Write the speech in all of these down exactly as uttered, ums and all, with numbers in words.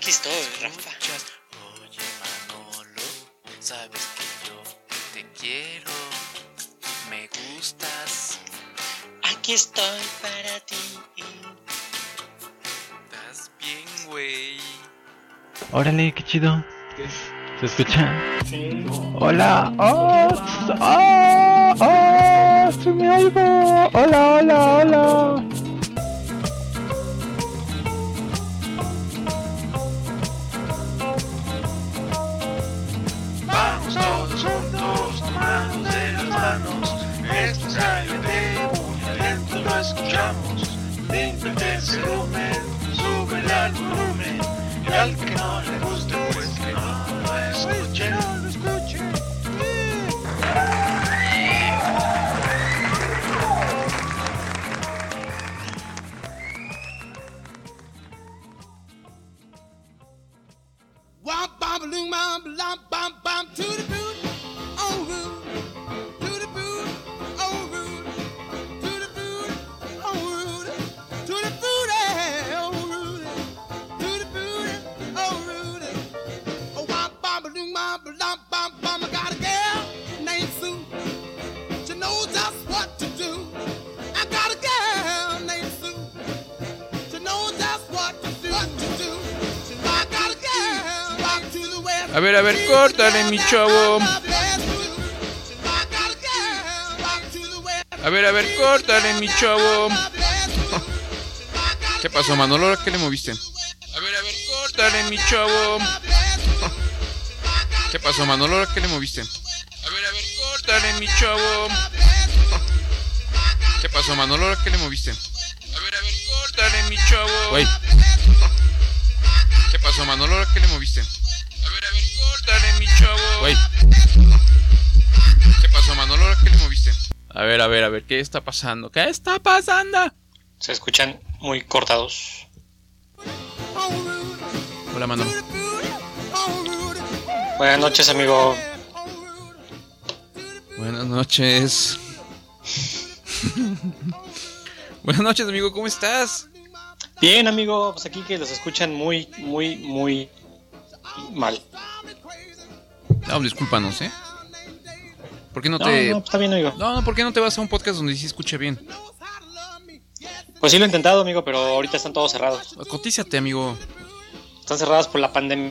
Aquí estoy, Rafa. Oye, Manolo, sabes que yo te quiero, me gustas. Aquí estoy para ti. ¿Estás bien, güey? Órale, qué chido. ¿Se escucha? Sí. Hola. ¡Oh! ¡Oh! ¡Oh! ¡Se me oigo! ¡Hola, hola, hola! Vamos todos juntos, tomados de las manos. Esto es realmente muy lento, lo escuchamos. Límpiate el volumen, sube al volumen. Y al que no le guste, pues que no lo escuche. No lo escuche. Wop bop loom bop lop bop bop to the boot, oh root, to the boot, oh root, to the boot, oh root, to the boot, oh root, to the boot, oh root. Oh wop bop loom bop lop bop bop. I got a girl named Sue. She knows just what to do. I got a girl named Sue. She knows just what to do. What to do. I got a girl rock to the west. A ver, a ver, córtale, mi chavo. A ver, a ver, córtale, mi chavo. ¿Qué pasó, Manolo? ¿Qué le moviste? A ver, a ver, córtale, mi chavo. ¿Qué pasó, Manolo? ¿Qué le moviste? A ver, a ver, córtale, mi chavo. ¿Qué pasó, Manolo? ¿Qué le moviste? A ver, a ver, córtale, mi chavo. Güey. ¿Qué pasó, Manolo? ¿Qué le moviste? A ver, a ver, córtale, mi chavo. Güey. ¿Qué pasó, Manolo? ¿Qué le moviste? A ver, a ver, a ver, ¿qué está pasando? ¿Qué está pasando? Se escuchan muy cortados. Hola, Manolo. Buenas noches, amigo. Buenas noches. Buenas noches, amigo, ¿cómo estás? Bien, amigo, pues aquí que los escuchan muy, muy, muy mal. No, discúlpanos, ¿eh? ¿Por qué no No, te...? no, pues está bien, amigo. No, no, ¿por qué no te vas a un podcast donde sí se escuche bien? Pues sí lo he intentado, amigo, pero ahorita están todos cerrados. Cotízate, amigo. Están cerrados por la pandemia.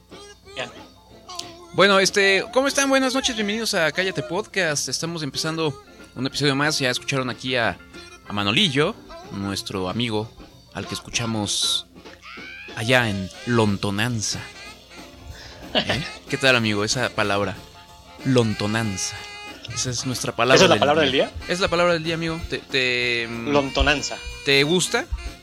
Bueno, este, ¿cómo están? Buenas noches, bienvenidos a Cállate Podcast. Estamos empezando un episodio más. Ya escucharon aquí a, a Manolillo, nuestro amigo, al que escuchamos allá en Lontonanza. ¿Eh? ¿Qué tal, amigo? Esa palabra, Lontonanza. Esa es nuestra palabra. ¿Esa es la del palabra día. del día? Es la palabra del día, amigo. ¿Te, te, Lontonanza. ¿Te gusta?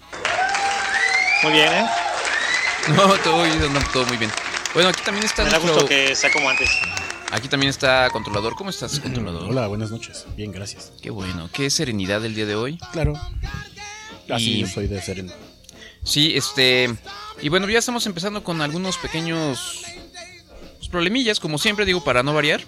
Muy bien, ¿eh? No, todo, no, todo muy bien. Bueno, aquí también está Me da nuestro... gusto que sea como antes. Aquí también está Controlador. ¿Cómo estás, Controlador? Hola, buenas noches. Bien, gracias. Qué bueno. Qué serenidad el día de hoy. Claro. Así Y- yo soy de sereno. Sí, este... Y bueno, ya estamos empezando con algunos pequeños pues, problemillas, como siempre, digo, para no variar.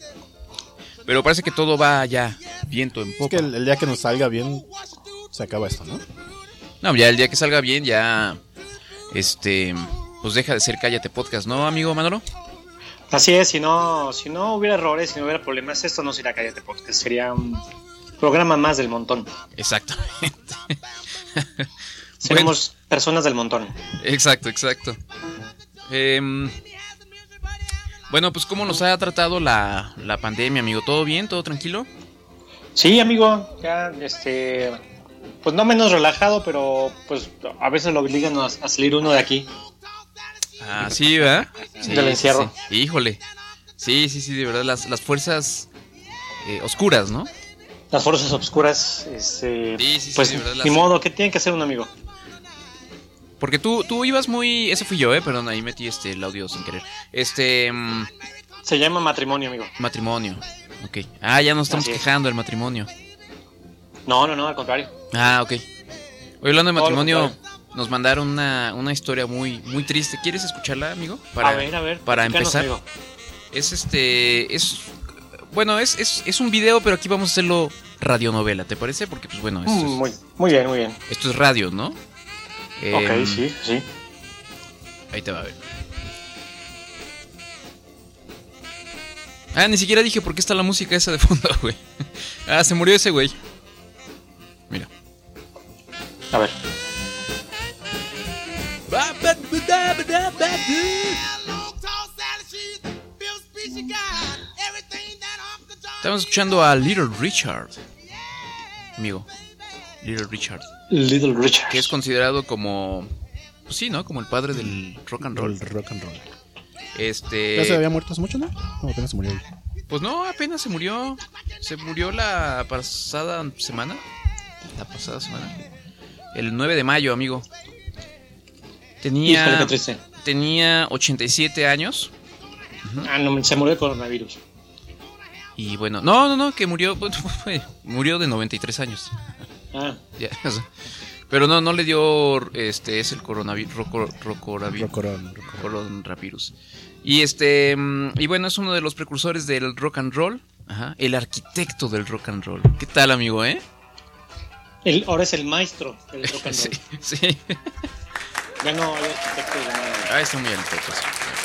Pero parece que todo va ya viento en Es popa. que el, el día que nos salga bien, se acaba esto, ¿no? No, ya el día que salga bien, ya... Este... Pues deja de ser Cállate Podcast, ¿no, amigo Manolo? Así es, si no, si no hubiera errores, si no hubiera problemas, esto no sería Cállate Podcast, sería un programa más del montón. Exactamente. Seremos personas del montón. Exacto, exacto. Eh, bueno, pues ¿cómo nos ha tratado la, la pandemia, amigo? ¿Todo bien? ¿Todo tranquilo? Sí, amigo, ya, este, pues no menos relajado, pero pues a veces lo obligan a, a salir uno de aquí. Ah, sí, ¿verdad? Sí, Del encierro. sí, sí. Híjole. Sí, sí, sí, de verdad, las, las fuerzas eh, oscuras, ¿no? Las fuerzas obscuras, este, Sí, sí, sí, pues de verdad, las- ni modo, ¿qué tiene que hacer un amigo? Porque tú, tú ibas muy... Ese fui yo, ¿eh? Perdón, ahí metí este, el audio sin querer. Este... mm, Se llama matrimonio, amigo. matrimonio. Ok. Ah, ya nos estamos Así es. quejando del matrimonio. No, no, no, al contrario. Ah, ok. Hoy hablando de Todo lo matrimonio, contrario. nos mandaron una, una historia muy, muy triste. ¿Quieres escucharla, amigo? Para, a ver, a ver. Para platícanos, empezar. amigo. Es este... Es... Bueno, es, es, es un video, pero aquí vamos a hacerlo radionovela, ¿te parece? Porque, pues bueno, esto, Mm, es, muy, muy bien, muy bien. esto es radio, ¿no? Ok, Em, sí, sí. Ahí te va a ver. Ah, ni siquiera dije por qué está la música esa de fondo, güey. Ah, se murió ese güey. Mira. A ver. Estamos escuchando a Little Richard. Amigo. Little Richard. Little Richard. Que es considerado como... Pues sí, ¿no? Como el padre del rock and roll. El rock and roll. Este... ¿Ya se había muerto hace mucho, no? No, apenas se murió. Pues no, apenas se murió. Se murió la pasada semana. La pasada semana. El nueve de mayo, amigo. Tenía... Híjole, qué triste. Tenía ochenta y siete años. Ah, no, se murió de coronavirus. Y bueno, no, no, no, que murió... Murió de noventa y tres años. Ah. Ya, o sea, pero no, no le dio... Este, es el coronavirus... Roco, rocoravirus. Rocorón, Coronavirus. Y este... Y bueno, es uno de los precursores del rock and roll. Ajá. El arquitecto del rock and roll. ¿Qué tal, amigo, eh? El, ahora es el maestro del rock and roll. Sí, sí. Ya no hay arquitecto de nada. Ah, está muy alto. Pues.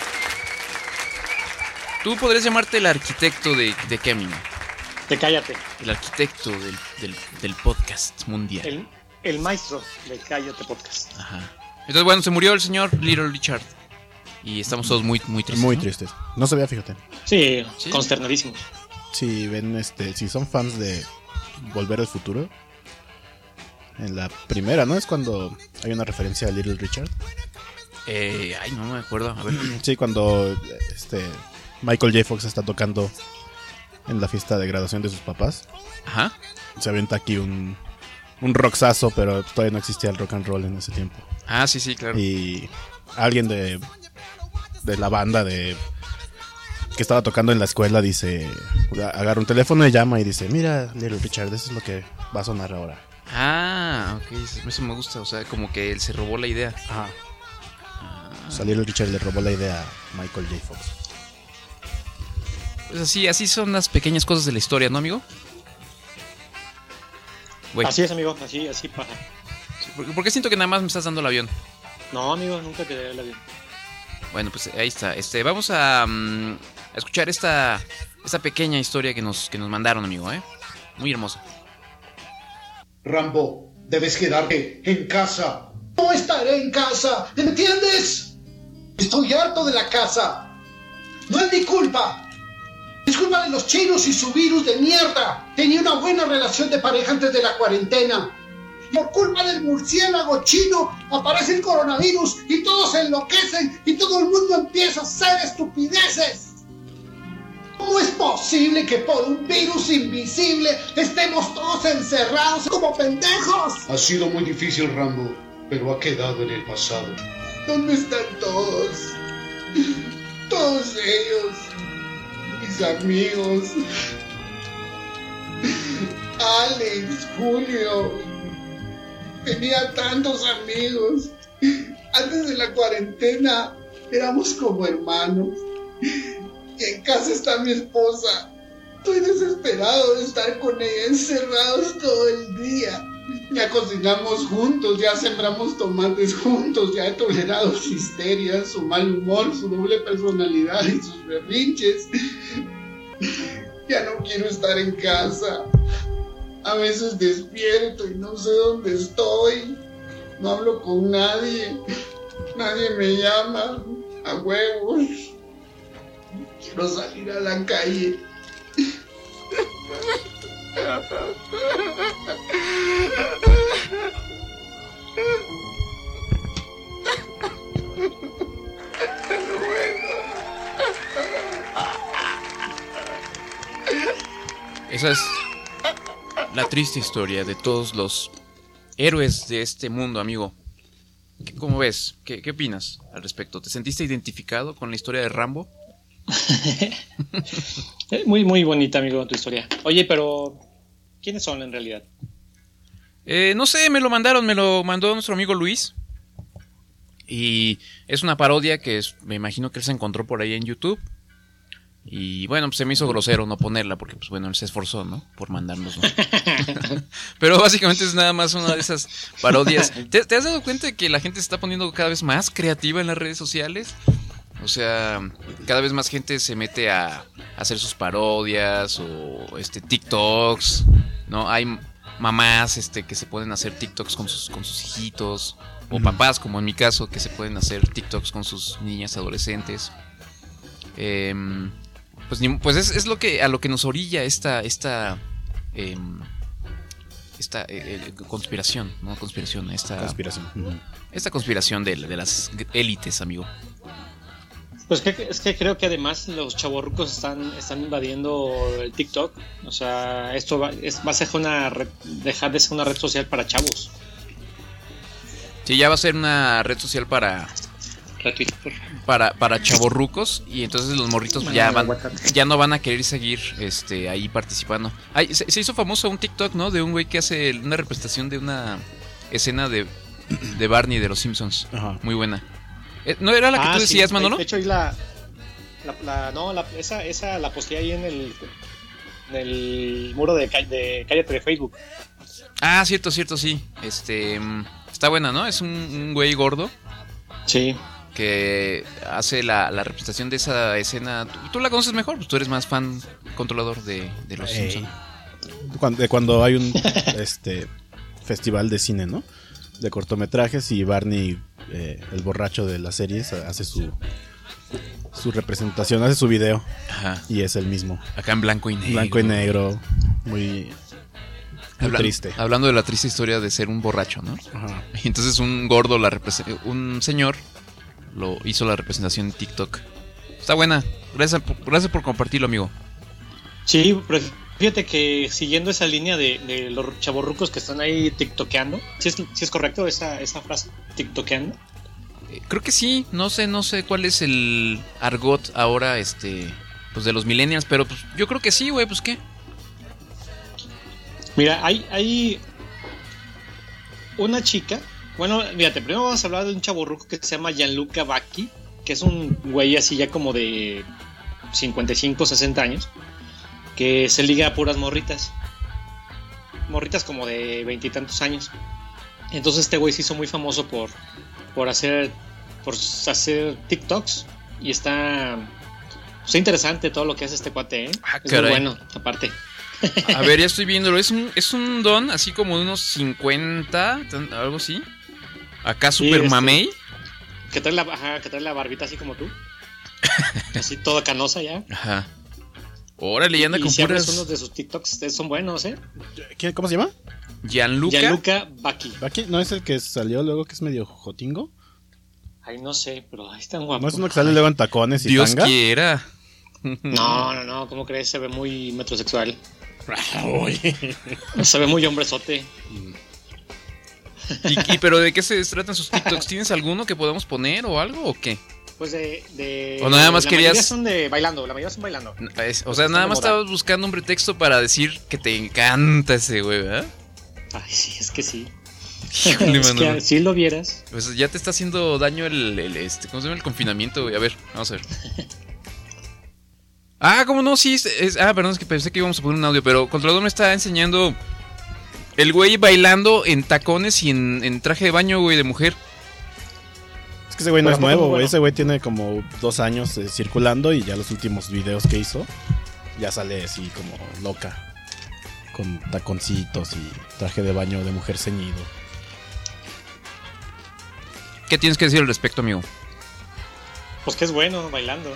Tú podrías llamarte el arquitecto de, de qué, amigo. Te cállate. El arquitecto del, del, del podcast mundial. El, el maestro de Cállate Podcast. Ajá. Entonces, bueno, se murió el señor Little Richard. Y estamos todos muy, muy tristes. Muy ¿no? tristes. No se veía, fíjate. Sí, Sí. consternadísimos. Si ven, este, si son fans de Volver al Futuro, en la primera, ¿no? Es cuando hay una referencia a Little Richard. Eh, ay, no me acuerdo. A ver. Sí, cuando este Michael J. Fox está tocando en la fiesta de graduación de sus papás. Ajá. Se avienta aquí un, un rocksazo, pero todavía no existía el rock and roll en ese tiempo. Ah, sí, sí, claro. Y alguien de, de la banda de que estaba tocando en la escuela dice, agarra un teléfono y llama y dice, mira, Little Richard, eso es lo que va a sonar ahora. Ah, ok, eso me gusta. O sea, como que él se robó la idea. Ajá. O sea, Little Richard le robó la idea a Michael J. Fox. Pues así, así son las pequeñas cosas de la historia, ¿no, amigo? Güey, Así es, amigo. Así, así pasa. ¿por, ¿por qué siento que nada más me estás dando el avión? No, amigo, nunca te daré el avión. Bueno, pues ahí está. Este, vamos a, um, a escuchar esta, esta pequeña historia que nos, que nos mandaron, amigo, ¿eh? Muy hermosa. Rambo, debes quedarte en casa. No estaré en casa, ¿entiendes? Estoy harto de la casa. No es mi culpa. Es culpa de los chinos y su virus de mierda. Tenía una buena relación de pareja antes de la cuarentena. Por culpa del murciélago chino aparece el coronavirus y todos se enloquecen y todo el mundo empieza a hacer estupideces. ¿Cómo es posible que por un virus invisible estemos todos encerrados como pendejos? Ha sido muy difícil, Rambo, pero ha quedado en el pasado. ¿Dónde están todos? Todos ellos. Mis amigos. Alex, Julio. Tenía tantos amigos. Antes de la cuarentena éramos como hermanos. Y en casa está mi esposa. Estoy desesperado de estar con ella, encerrados todo el día. Ya cocinamos juntos, ya sembramos tomates juntos, ya he tolerado su histeria, su mal humor, su doble personalidad y sus berrinches. Ya no quiero estar en casa. A veces despierto y no sé dónde estoy. No hablo con nadie. Nadie me llama. A huevos. Quiero salir a la calle. Esa es la triste historia de todos los héroes de este mundo, amigo. ¿Cómo ves? ¿Qué, qué opinas al respecto? ¿Te sentiste identificado con la historia de Rambo? Muy, muy bonita, amigo, tu historia. Oye, pero ¿quiénes son en realidad? Eh, no sé, me lo mandaron, me lo mandó nuestro amigo Luis. Y es una parodia que es, me imagino que él se encontró por ahí en YouTube. Y bueno, pues se me hizo grosero no ponerla porque, pues bueno, él se esforzó, ¿no? Por mandarnos, ¿no? Pero básicamente es nada más una de esas parodias. ¿Te, ¿Te has dado cuenta de que la gente se está poniendo cada vez más creativa en las redes sociales? O sea, cada vez más gente se mete a, a hacer sus parodias o este TikToks, ¿no? Hay mamás este, que se pueden hacer TikToks con sus, con sus hijitos. O papás, como en mi caso, que se pueden hacer TikToks con sus niñas adolescentes. Eh, pues pues es, es lo que a lo que nos orilla esta esta eh, esta eh, eh, conspiración, no conspiración, esta Conspiración. Uh-huh. esta conspiración de, de las élites, amigo. Pues que, es que creo que además los chavorrucos están, están invadiendo el TikTok. O sea, esto va, es, va a ser una red, dejar de ser una red social para chavos. Sí, ya va a ser una red social para para para chavorrucos y entonces los morritos ya van, ya no van a querer seguir este ahí participando. Ay, se, se hizo famoso un TikTok, ¿no? De un güey que hace una representación de una escena de, de Barney de los Simpsons. Ajá. Muy buena. ¿No era la que ah, tú decías, sí, Manolo? De hecho, ahí la, la, la no, la, esa, esa la posteé ahí en el, en el muro de, de Cállate de Facebook. Ah, cierto, cierto, sí. Este, está buena, ¿no? Es un, un güey gordo. Sí. Que hace la, la representación de esa escena. ¿Tú, tú la conoces mejor? Pues tú eres más fan controlador de, de los hey. Simpsons. Cuando, de cuando hay un este festival de cine, ¿no? De cortometrajes y Barney, eh, el borracho de las series, hace su su representación, hace su video. Ajá. Y es el mismo. Acá en blanco y negro. Blanco y negro. Muy, muy Habla, triste. Hablando de la triste historia de ser un borracho, ¿no? Ajá. Y entonces un gordo, la represent- un señor, lo hizo la representación en TikTok. Está buena. Gracias, gracias por compartirlo, amigo. Sí, pero fíjate que siguiendo esa línea de, de los chavorrucos que están ahí tiktokeando, ¿sí es, sí es correcto esa, esa frase? ¿Tiktokeando? Eh, creo que sí, no sé, no sé cuál es el argot ahora, este, pues de los millennials, pero pues yo creo que sí, güey, pues qué. Mira, hay, hay una chica, bueno, fíjate, primero vamos a hablar de un chavorruco que se llama Gianluca Vacchi, que es un güey así ya como de cincuenta y cinco, sesenta años, que se liga a puras morritas. Morritas como de veintitantos años. Entonces este güey se hizo muy famoso por, por hacer por hacer TikToks. Y está, está interesante todo lo que hace este cuate, ¿eh? Ah, es muy bueno, aparte. A ver, ya estoy viéndolo. Es un, es un don así como de unos cincuenta, algo así. Acá super sí, mamey. Que trae la, ajá, que trae la barbita así como tú. Así toda canosa ya. Ajá. Órale, ya anda con si puras... unos de sus TikToks son buenos, ¿eh? ¿Quién, ¿Cómo se llama? Gianluca. Gianluca Vacchi. ¿Vacchi? ¿No es el que salió luego que es medio jotingo? Ay, no sé, pero ahí están guapos. ¿No es uno que sale luego en tacones y Dios tanga? quiera. No, no, no, ¿cómo crees? Se ve muy metrosexual. Se ve muy hombrezote. ¿Y, y pero de qué se tratan sus TikToks? ¿Tienes alguno que podamos poner o algo o qué? Pues de, de o nada más la querías... mayoría son de bailando, la mayoría son bailando. Es, o sea, nada más estabas buscando un pretexto para decir que te encanta ese güey, ¿verdad? Ay, sí, es que sí. Híjole, es que si lo vieras. Pues ya te está haciendo daño el, el este, ¿cómo se llama? El confinamiento, güey. A ver, vamos a ver. Ah, ¿cómo no? Sí, es, es, ah, perdón, es que pensé que íbamos a poner un audio, pero Controlador me está enseñando el güey bailando en tacones y en, en traje de baño, güey, de mujer. Es que ese güey no es nuevo, güey. Bueno. Ese güey tiene como dos años eh, circulando y ya los últimos videos que hizo ya sale así como loca. Con taconcitos y traje de baño de mujer ceñido. ¿Qué tienes que decir al respecto, amigo? Pues que es bueno bailando.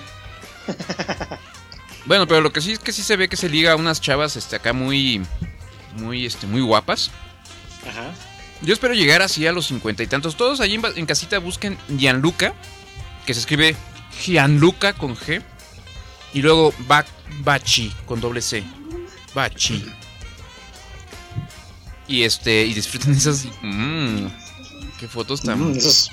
Bueno, pero lo que sí es que sí se ve que se liga a unas chavas este, acá muy, muy, este, muy guapas. Ajá. Yo espero llegar así a los cincuenta y tantos. Todos allí en, en casita busquen Gianluca, que se escribe Gianluca con G. Y luego Vacchi con doble C. Vacchi. Y este, y disfruten esas. Mmm, qué fotos tan. Mm, esos...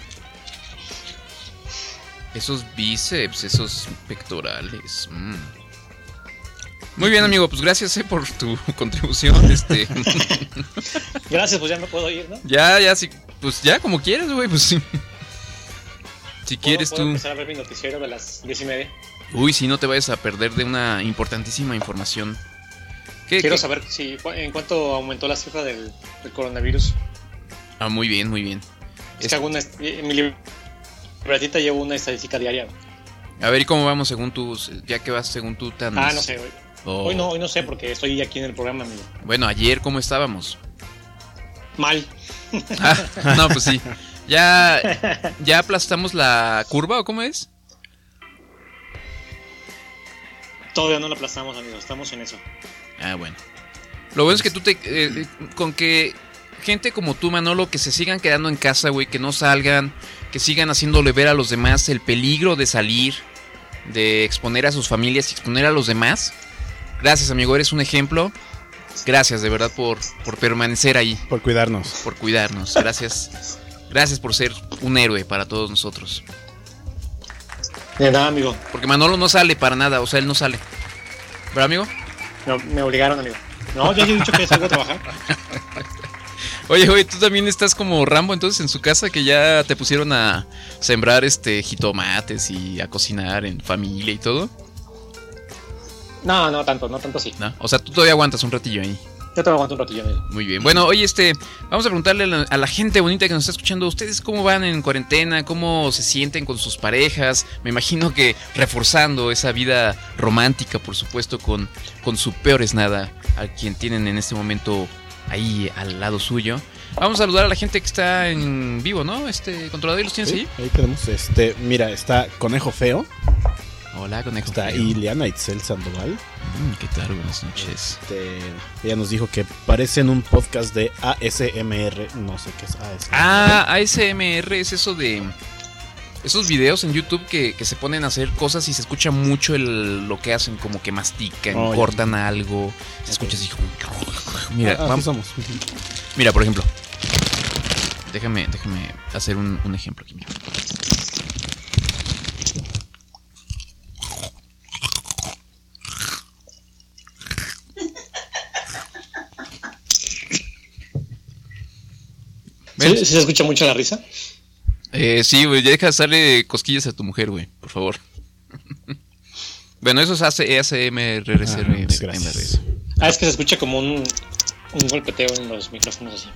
esos bíceps, esos pectorales. Mm. Muy bien, amigo, pues gracias eh, por tu contribución. Este. Gracias, pues ya me puedo ir, ¿no? Ya, ya, sí, pues ya, como quieras, güey, pues sí. Si quieres ¿Puedo tú. empezar a ver mi noticiero de las diez y media? Uy, si no te vayas a perder de una importantísima información. ¿Qué, Quiero qué? saber si en cuánto aumentó la cifra del, del coronavirus. Ah, muy bien, muy bien. Es Es- que hago una, en mi libretita llevo una estadística diaria. A ver, ¿y cómo vamos según tú? Ya que vas según tú tan... Ah, no sé. Hoy, Oh. hoy no, hoy no sé porque estoy aquí en el programa, amigo. Bueno, ayer, ¿cómo estábamos? Mal. Ah, no, pues sí. ¿Ya, ¿Ya aplastamos la curva o cómo es? Todavía no la aplastamos, amigo. Estamos en eso. Ah, bueno. Lo bueno es que tú te... eh, con que gente como tú, Manolo, que se sigan quedando en casa, güey, que no salgan, que sigan haciéndole ver a los demás el peligro de salir, de exponer a sus familias y exponer a los demás. Gracias, amigo, eres un ejemplo. Gracias, de verdad, por, por permanecer ahí, Por cuidarnos. por cuidarnos. Gracias. Gracias por ser un héroe para todos nosotros. De nada, amigo. Porque Manolo no sale para nada, o sea, él no sale. ¿Verdad, amigo? No, me obligaron, amigo. No, yo ya he dicho que salgo a trabajar. Oye, oye, tú también estás como Rambo entonces en su casa, que ya te pusieron a sembrar este jitomates y a cocinar en familia y todo, No, no tanto, no tanto así. ¿no? O sea, tú todavía aguantas un ratillo ahí. Yo te lo aguanto un ratillo, amigo. Muy bien. Bueno, oye, este, vamos a preguntarle a la, a la gente bonita que nos está escuchando, ¿ustedes cómo van en cuarentena? ¿Cómo se sienten con sus parejas? Me imagino que reforzando esa vida romántica, por supuesto, con, con su peor es nada, a quien tienen en este momento ahí al lado suyo. Vamos a saludar a la gente que está en vivo, ¿no? Este, controlador, ¿los tienes Sí, ahí? ahí tenemos, este, mira, está Conejo Feo, Hola, conejo. está feo. Ileana Itzel Sandoval. Mm, ¿Qué tal? Buenas noches. Este, ella nos dijo que parecen un podcast de A S M R, no sé qué es A S M R. Ah, A S M R es eso de... Esos videos en YouTube que, que se ponen a hacer cosas y se escucha mucho el, lo que hacen, como que mastican, Oh, ya. cortan algo, se escucha así como... Mira, Ah, así vamos, somos. mira, por ejemplo. Déjame, déjame hacer un, un ejemplo aquí. Mira. ¿Sí, ¿Ven? sí se escucha mucho la risa? Eh, sí, güey, ya deja de darle cosquillas a tu mujer, güey, por favor. Bueno, eso es A S M R. Ah, muchas gracias. Ah, es que se escucha como un, un golpeteo en los micrófonos así.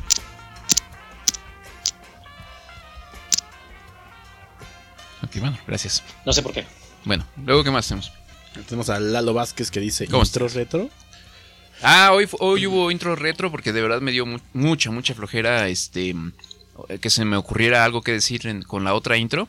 Ok, bueno, gracias. No sé por qué. Bueno, luego, ¿qué más tenemos? Tenemos a Lalo Vázquez que dice ¿Cómo intro retro. Ah, hoy, fu- hoy hubo intro retro porque de verdad me dio mu- mucha, mucha flojera este que se me ocurriera algo que decir en- con la otra intro.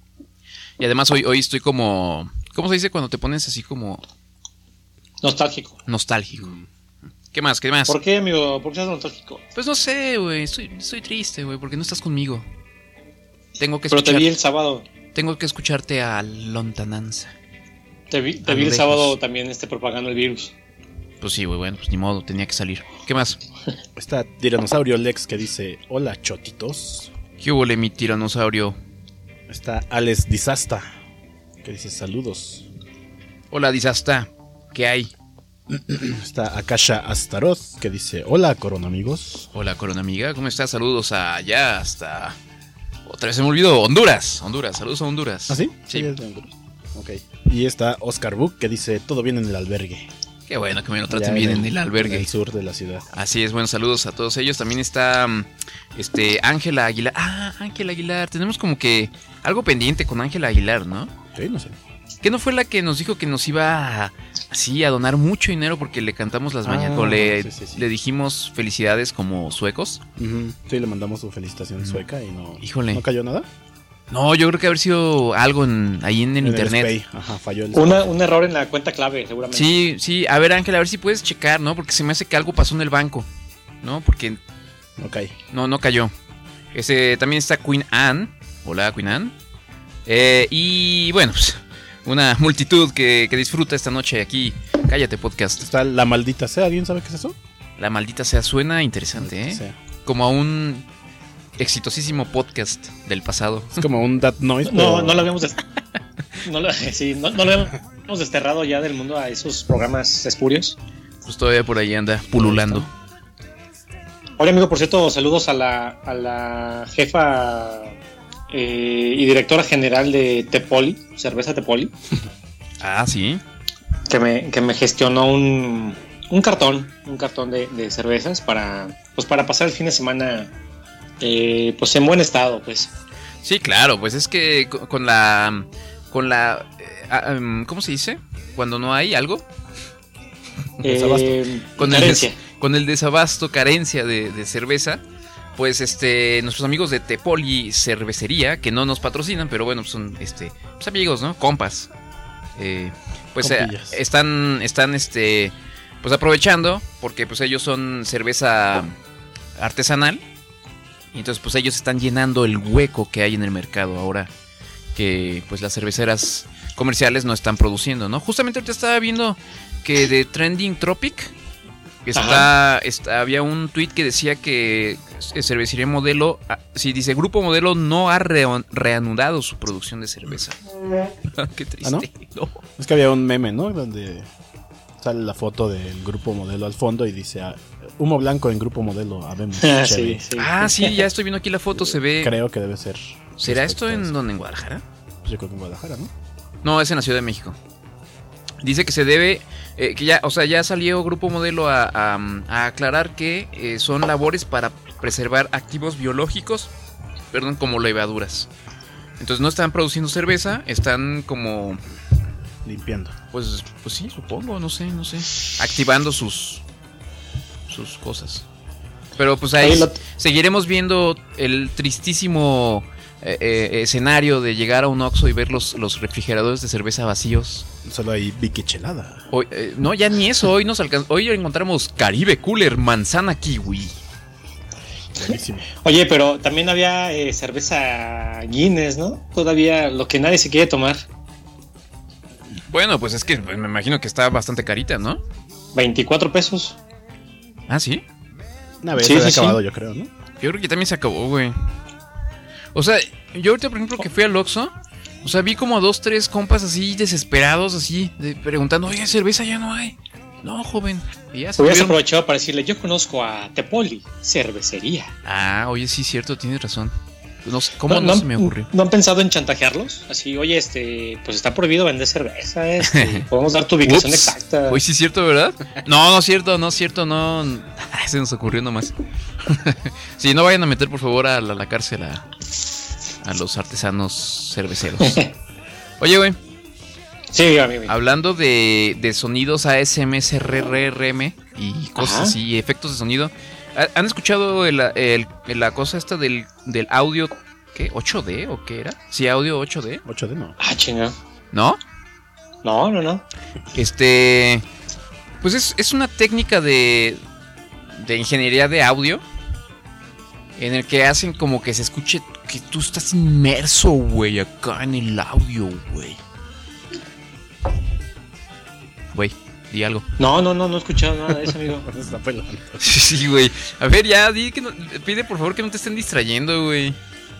Y además hoy, hoy estoy como... ¿Cómo se dice cuando te pones así como Nostálgico. nostálgico? ¿Qué más? ¿Qué más? ¿Por qué, amigo? ¿Por qué estás nostálgico? Pues no sé, güey. Estoy, estoy triste, güey, porque no estás conmigo. Tengo que Pero te escuchar, vi el sábado. tengo que escucharte a lontananza. Te vi, te A vi lo el lejos. sábado también este, propagando el virus. Pues sí, güey, bueno, pues ni modo, tenía que salir. ¿Qué más? Está Tiranosaurio Lex que dice hola chotitos. ¿Qué hubo, mi tiranosaurio? Está Alex Disasta que dice saludos. Hola, Disasta. ¿Qué hay? Está Akasha Astaroth que dice hola corona amigos. Hola, Corona Amiga, ¿cómo estás? Saludos allá hasta... Otra vez se me olvidó, Honduras, Honduras, saludos a Honduras. ¿Ah, sí? Sí. es de Honduras. Ok. Y está Oscar Book que dice todo bien en el albergue. Qué bueno que me lo traten Allá bien en en el albergue. En el sur de la ciudad. Así es, buenos saludos a todos ellos. También está mm, este Ángela Aguilar. Ah, Ángela Aguilar, tenemos como que algo pendiente con Ángela Aguilar, ¿no? Sí, no sé. ¿Qué no fue la que nos dijo que nos iba a, así a donar mucho dinero porque le cantamos las Ah, mañanas? O le, sí, sí, sí. le dijimos felicidades como suecos. Ujú. Sí, le mandamos su felicitación sueca y no, Híjole. no cayó nada. No, yo creo que haber sido algo en, ahí en el En internet. El SPAY. Ajá, falló el Una, un error en la cuenta clave, seguramente. Sí, sí, a ver Ángel, a ver si puedes checar, ¿no? Porque se me hace que algo pasó en el banco, ¿no? Porque Ok. no, no cayó. Ese, también está Queen Anne. Hola, Queen Anne. Eh, y bueno, pues, una multitud que, que disfruta esta noche aquí. Cállate, podcast. Está La Maldita Sea. ¿Alguien sabe qué es eso? La maldita sea, suena interesante, ¿eh? Sea. Como a un exitosísimo podcast del pasado. Es como un That Noise. No, pero- no lo habíamos des- no, lo, sí, no, no lo habíamos desterrado ya del mundo a esos programas espurios. Pues todavía por ahí anda pululando. Oye, amigo, por cierto, saludos a la, a la jefa eh, y directora general de Tepoli, cerveza Tepoli. Ah, sí. Que me, que me gestionó un, un cartón, un cartón de, de cervezas para, pues para pasar el fin de semana, eh, pues en buen estado, pues. Sí, claro, pues es que con, con la, con la, eh, um, ¿cómo se dice? Cuando no hay algo. Eh, Con el, carencia. des, con el desabasto, carencia de, de cerveza, pues este nuestros amigos de Tepoli Cervecería, que no nos patrocinan, pero bueno, son este pues amigos, ¿no? Compas. Eh, pues eh, están están este pues aprovechando porque pues ellos son cerveza artesanal y entonces pues ellos están llenando el hueco que hay en el mercado ahora que pues las cerveceras comerciales no están produciendo, ¿no? Justamente ahorita estaba viendo que de Trending Tropic está, está había un tweet que decía que Cervecería Modelo, sí, dice Grupo Modelo no ha re, reanudado su producción de cerveza. Qué triste. ¿Ah, no? No. Es que había un meme, ¿no? Donde sale la foto del Grupo Modelo al fondo y dice ah, humo blanco en Grupo Modelo, habemos. Ah, sí, sí. Ah, sí, ya estoy viendo aquí la foto, se ve. Creo que debe ser. ¿Será esto en dónde? ¿En Guadalajara? Yo creo que en Guadalajara, ¿no? No, es en la Ciudad de México. Dice que se debe, eh, que ya, o sea, ya salió Grupo Modelo a, a, a aclarar que eh, son labores para preservar activos biológicos, perdón, como levaduras. Entonces no están produciendo cerveza, están como limpiando. Pues, pues sí, supongo, no sé, no sé, activando sus sus cosas. Pero pues ahí lo... seguiremos viendo el tristísimo eh, eh, escenario de llegar a un Oxxo y ver los, los refrigeradores de cerveza vacíos. Solo hay Vicky Chelada. Hoy, eh, no, ya ni eso. Hoy nos alcan- Hoy encontramos Caribe Cooler, manzana kiwi. Buenísimo. Oye, pero también había eh, cerveza Guinness, ¿no? Todavía lo que nadie se quiere tomar. Bueno, pues es que pues, me imagino que está bastante carita, ¿no? veinticuatro pesos. Ah, ¿sí? Una vez Sí, se había sí, acabado, sí. yo creo, ¿no? Yo creo que también se acabó, güey. O sea, yo ahorita, por ejemplo, que fui al Oxxo, o sea, vi como a dos, tres compas así desesperados, así, de, preguntando, oye, cerveza ya no hay. No, joven. Y ya se Hubieras tuvieron- aprovechado para decirle, yo conozco a Tepoli Cervecería. Ah, oye, sí, cierto, tienes razón. No sé, ¿cómo ¿No, no, no se han- me ocurrió? ¿No han pensado en chantajearlos? Así, oye, este, pues está prohibido vender cerveza, este, podemos dar tu ubicación Ups. exacta. Oye, sí es cierto, ¿verdad? No, no es cierto, no es cierto, no. Ay, se nos ocurrió nomás. Sí, no vayan a meter, por favor, a la, la cárcel a, a los artesanos cerveceros. Oye, güey, Sí, dígame, dígame. hablando de, de sonidos A S M S R R M y cosas Ajá. así, efectos de sonido, ¿ha- ¿han escuchado el, el- la cosa esta del, del audio, qué? ¿ocho D o qué era? Sí, audio ocho D, ocho de no. Ah, chinga. ¿no? No, no, no. Este, pues es, es una técnica de, de ingeniería de audio en el que hacen como que se escuche que tú estás inmerso, güey, acá en el audio, güey. Güey, di algo. No, no, no, no he escuchado nada de eso, amigo. Está pelando. Sí, güey. A ver, ya, di que no- pide por favor que no te estén distrayendo, güey.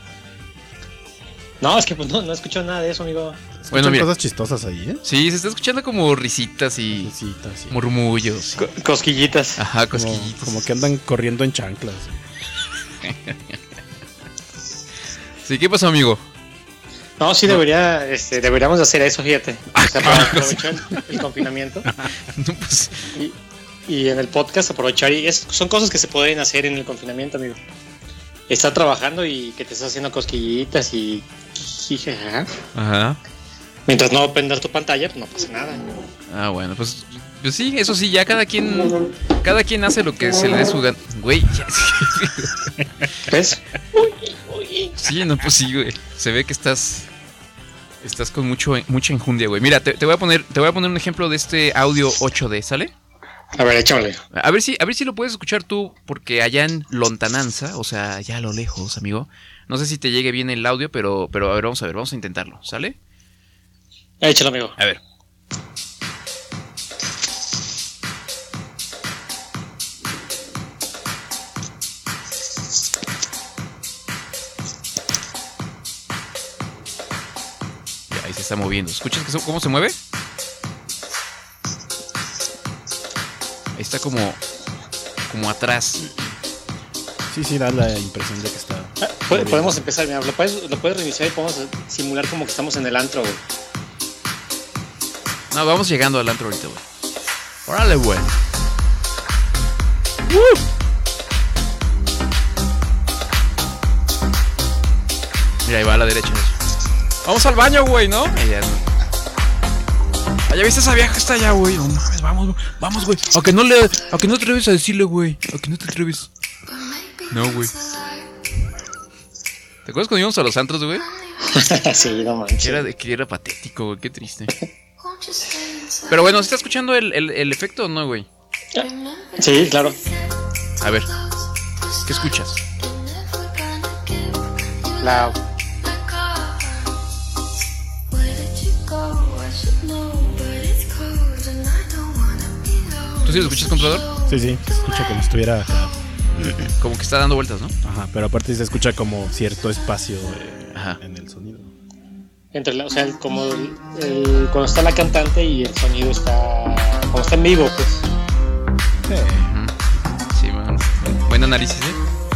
No, es que pues no, no he escuchado nada de eso, amigo. Bueno, mira. Cosas chistosas ahí, ¿eh? Sí, se está escuchando como risitas y Cositas, sí. murmullos. Co- cosquillitas. Ajá, Como, cosquillitas. como que andan corriendo en chanclas. Sí, ¿qué pasó, amigo? No, sí debería, este, deberíamos de hacer eso, fíjate. O sea, para aprovechar el confinamiento No, pues, y, y en el podcast aprovechar. Y es, son cosas que se pueden hacer en el confinamiento, amigo. Estar trabajando y que te estás haciendo cosquillitas y jijaja. ajá. Mientras no prendas tu pantalla, pues no pasa nada. Ah, bueno, pues, pues sí, eso sí, ya cada quien cada quien hace lo que se le dé su gana. Güey, ya- ¿Ves? sí, no, pues sí, güey. Se ve que estás estás con mucho mucha enjundia, güey. Mira, te, te voy a poner te voy a poner un ejemplo de este audio ocho D, ¿sale? A ver, échale. A ver si a ver si lo puedes escuchar tú porque allá en lontananza, o sea, allá a lo lejos, amigo. No sé si te llegue bien el audio, pero pero a ver, vamos a ver, vamos a intentarlo, ¿sale? Échale, amigo. A ver. Ya, ahí se está moviendo. ¿Escuchas que se- cómo se mueve? Ahí está como como atrás. Sí, sí, da la impresión de que está. Ah, po- podemos empezar, mira, lo puedes, lo puedes reiniciar y podemos simular como que estamos en el antro, güey. No, vamos llegando al antro ahorita, güey. Órale, güey. ¡Uh! Mira, ahí va a la derecha. Vamos al baño, güey, ¿no? Allá, allá viste esa vieja que está allá, güey. No mames, vamos, vamos, güey. Aunque no le, aunque no te atreves a decirle, güey. Aunque no te atreves. No, güey. ¿Te acuerdas cuando íbamos a los antros, güey? Sí, no manches. Que era, que era patético, güey. Qué triste. Pero bueno, ¿se está escuchando el, el, el efecto o no, güey? Sí, claro. A ver. ¿Qué escuchas? La... ¿Tú sí lo escuchas, controlador? Sí, sí, se escucha como si estuviera acá. Como que está dando vueltas, ¿no? Ajá, pero aparte se escucha como cierto espacio eh, Ajá. en el sonido. Entre la, o sea, el- como el, el- cuando está la cantante y el sonido está... Como está en vivo, pues. Sí. Ujú. Sí, bueno. Buen análisis, ¿eh?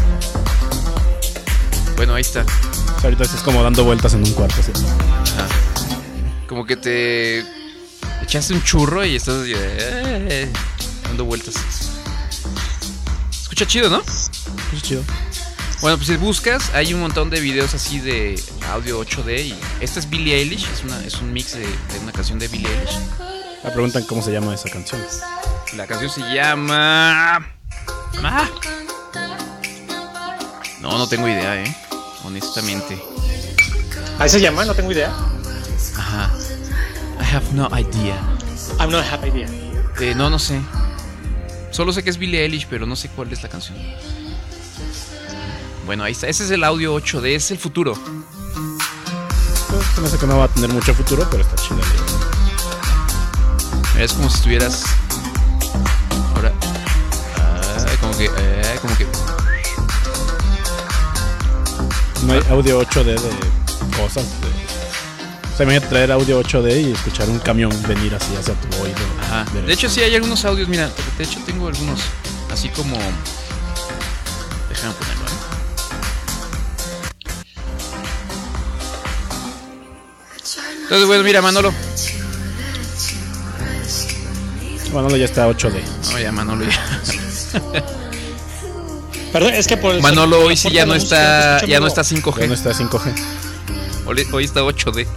Bueno, ahí está. O sea, ahorita estás como dando vueltas en un cuarto, ¿sí? Ajá. Como que te echaste un churro y estás eh, dando vueltas. Escucha chido, ¿no? Es chido. Bueno, pues si buscas, hay un montón de videos así de audio ocho D. Y esta es Billie Eilish, es, una, es un mix de, de una canción de Billie Eilish. Me preguntan cómo se llama esa canción. La canción se llama... Ah. No, no tengo idea, eh. Honestamente. Ahí se llama, no tengo idea. Ajá. I have no idea. I'm not happy idea. Eh, no, no sé. Solo sé que es Billie Eilish, pero no sé cuál es la canción. Bueno, ahí está. Ese es el audio ocho D, es el futuro. Pues, se me hace que no va a tener mucho futuro, pero está chido. Es como si estuvieras... Ahora... Ah, como que... Eh, como que... No hay audio ocho D de cosas. De... O sea, imagínate traer audio ocho D y escuchar un camión venir así hacia tu oído. Ajá. De hecho, sí hay algunos audios. Mira, de hecho tengo algunos así como... Déjame ponerlo, ¿eh? Entonces, bueno, mira, Manolo. Manolo ya está ocho D. No, ya Manolo ya. Perdón, es que por el Manolo por hoy la sí puerta ya de no la música está, se escucha ya no muy está cinco Ya no G. está cinco G. Hoy, hoy está ocho D.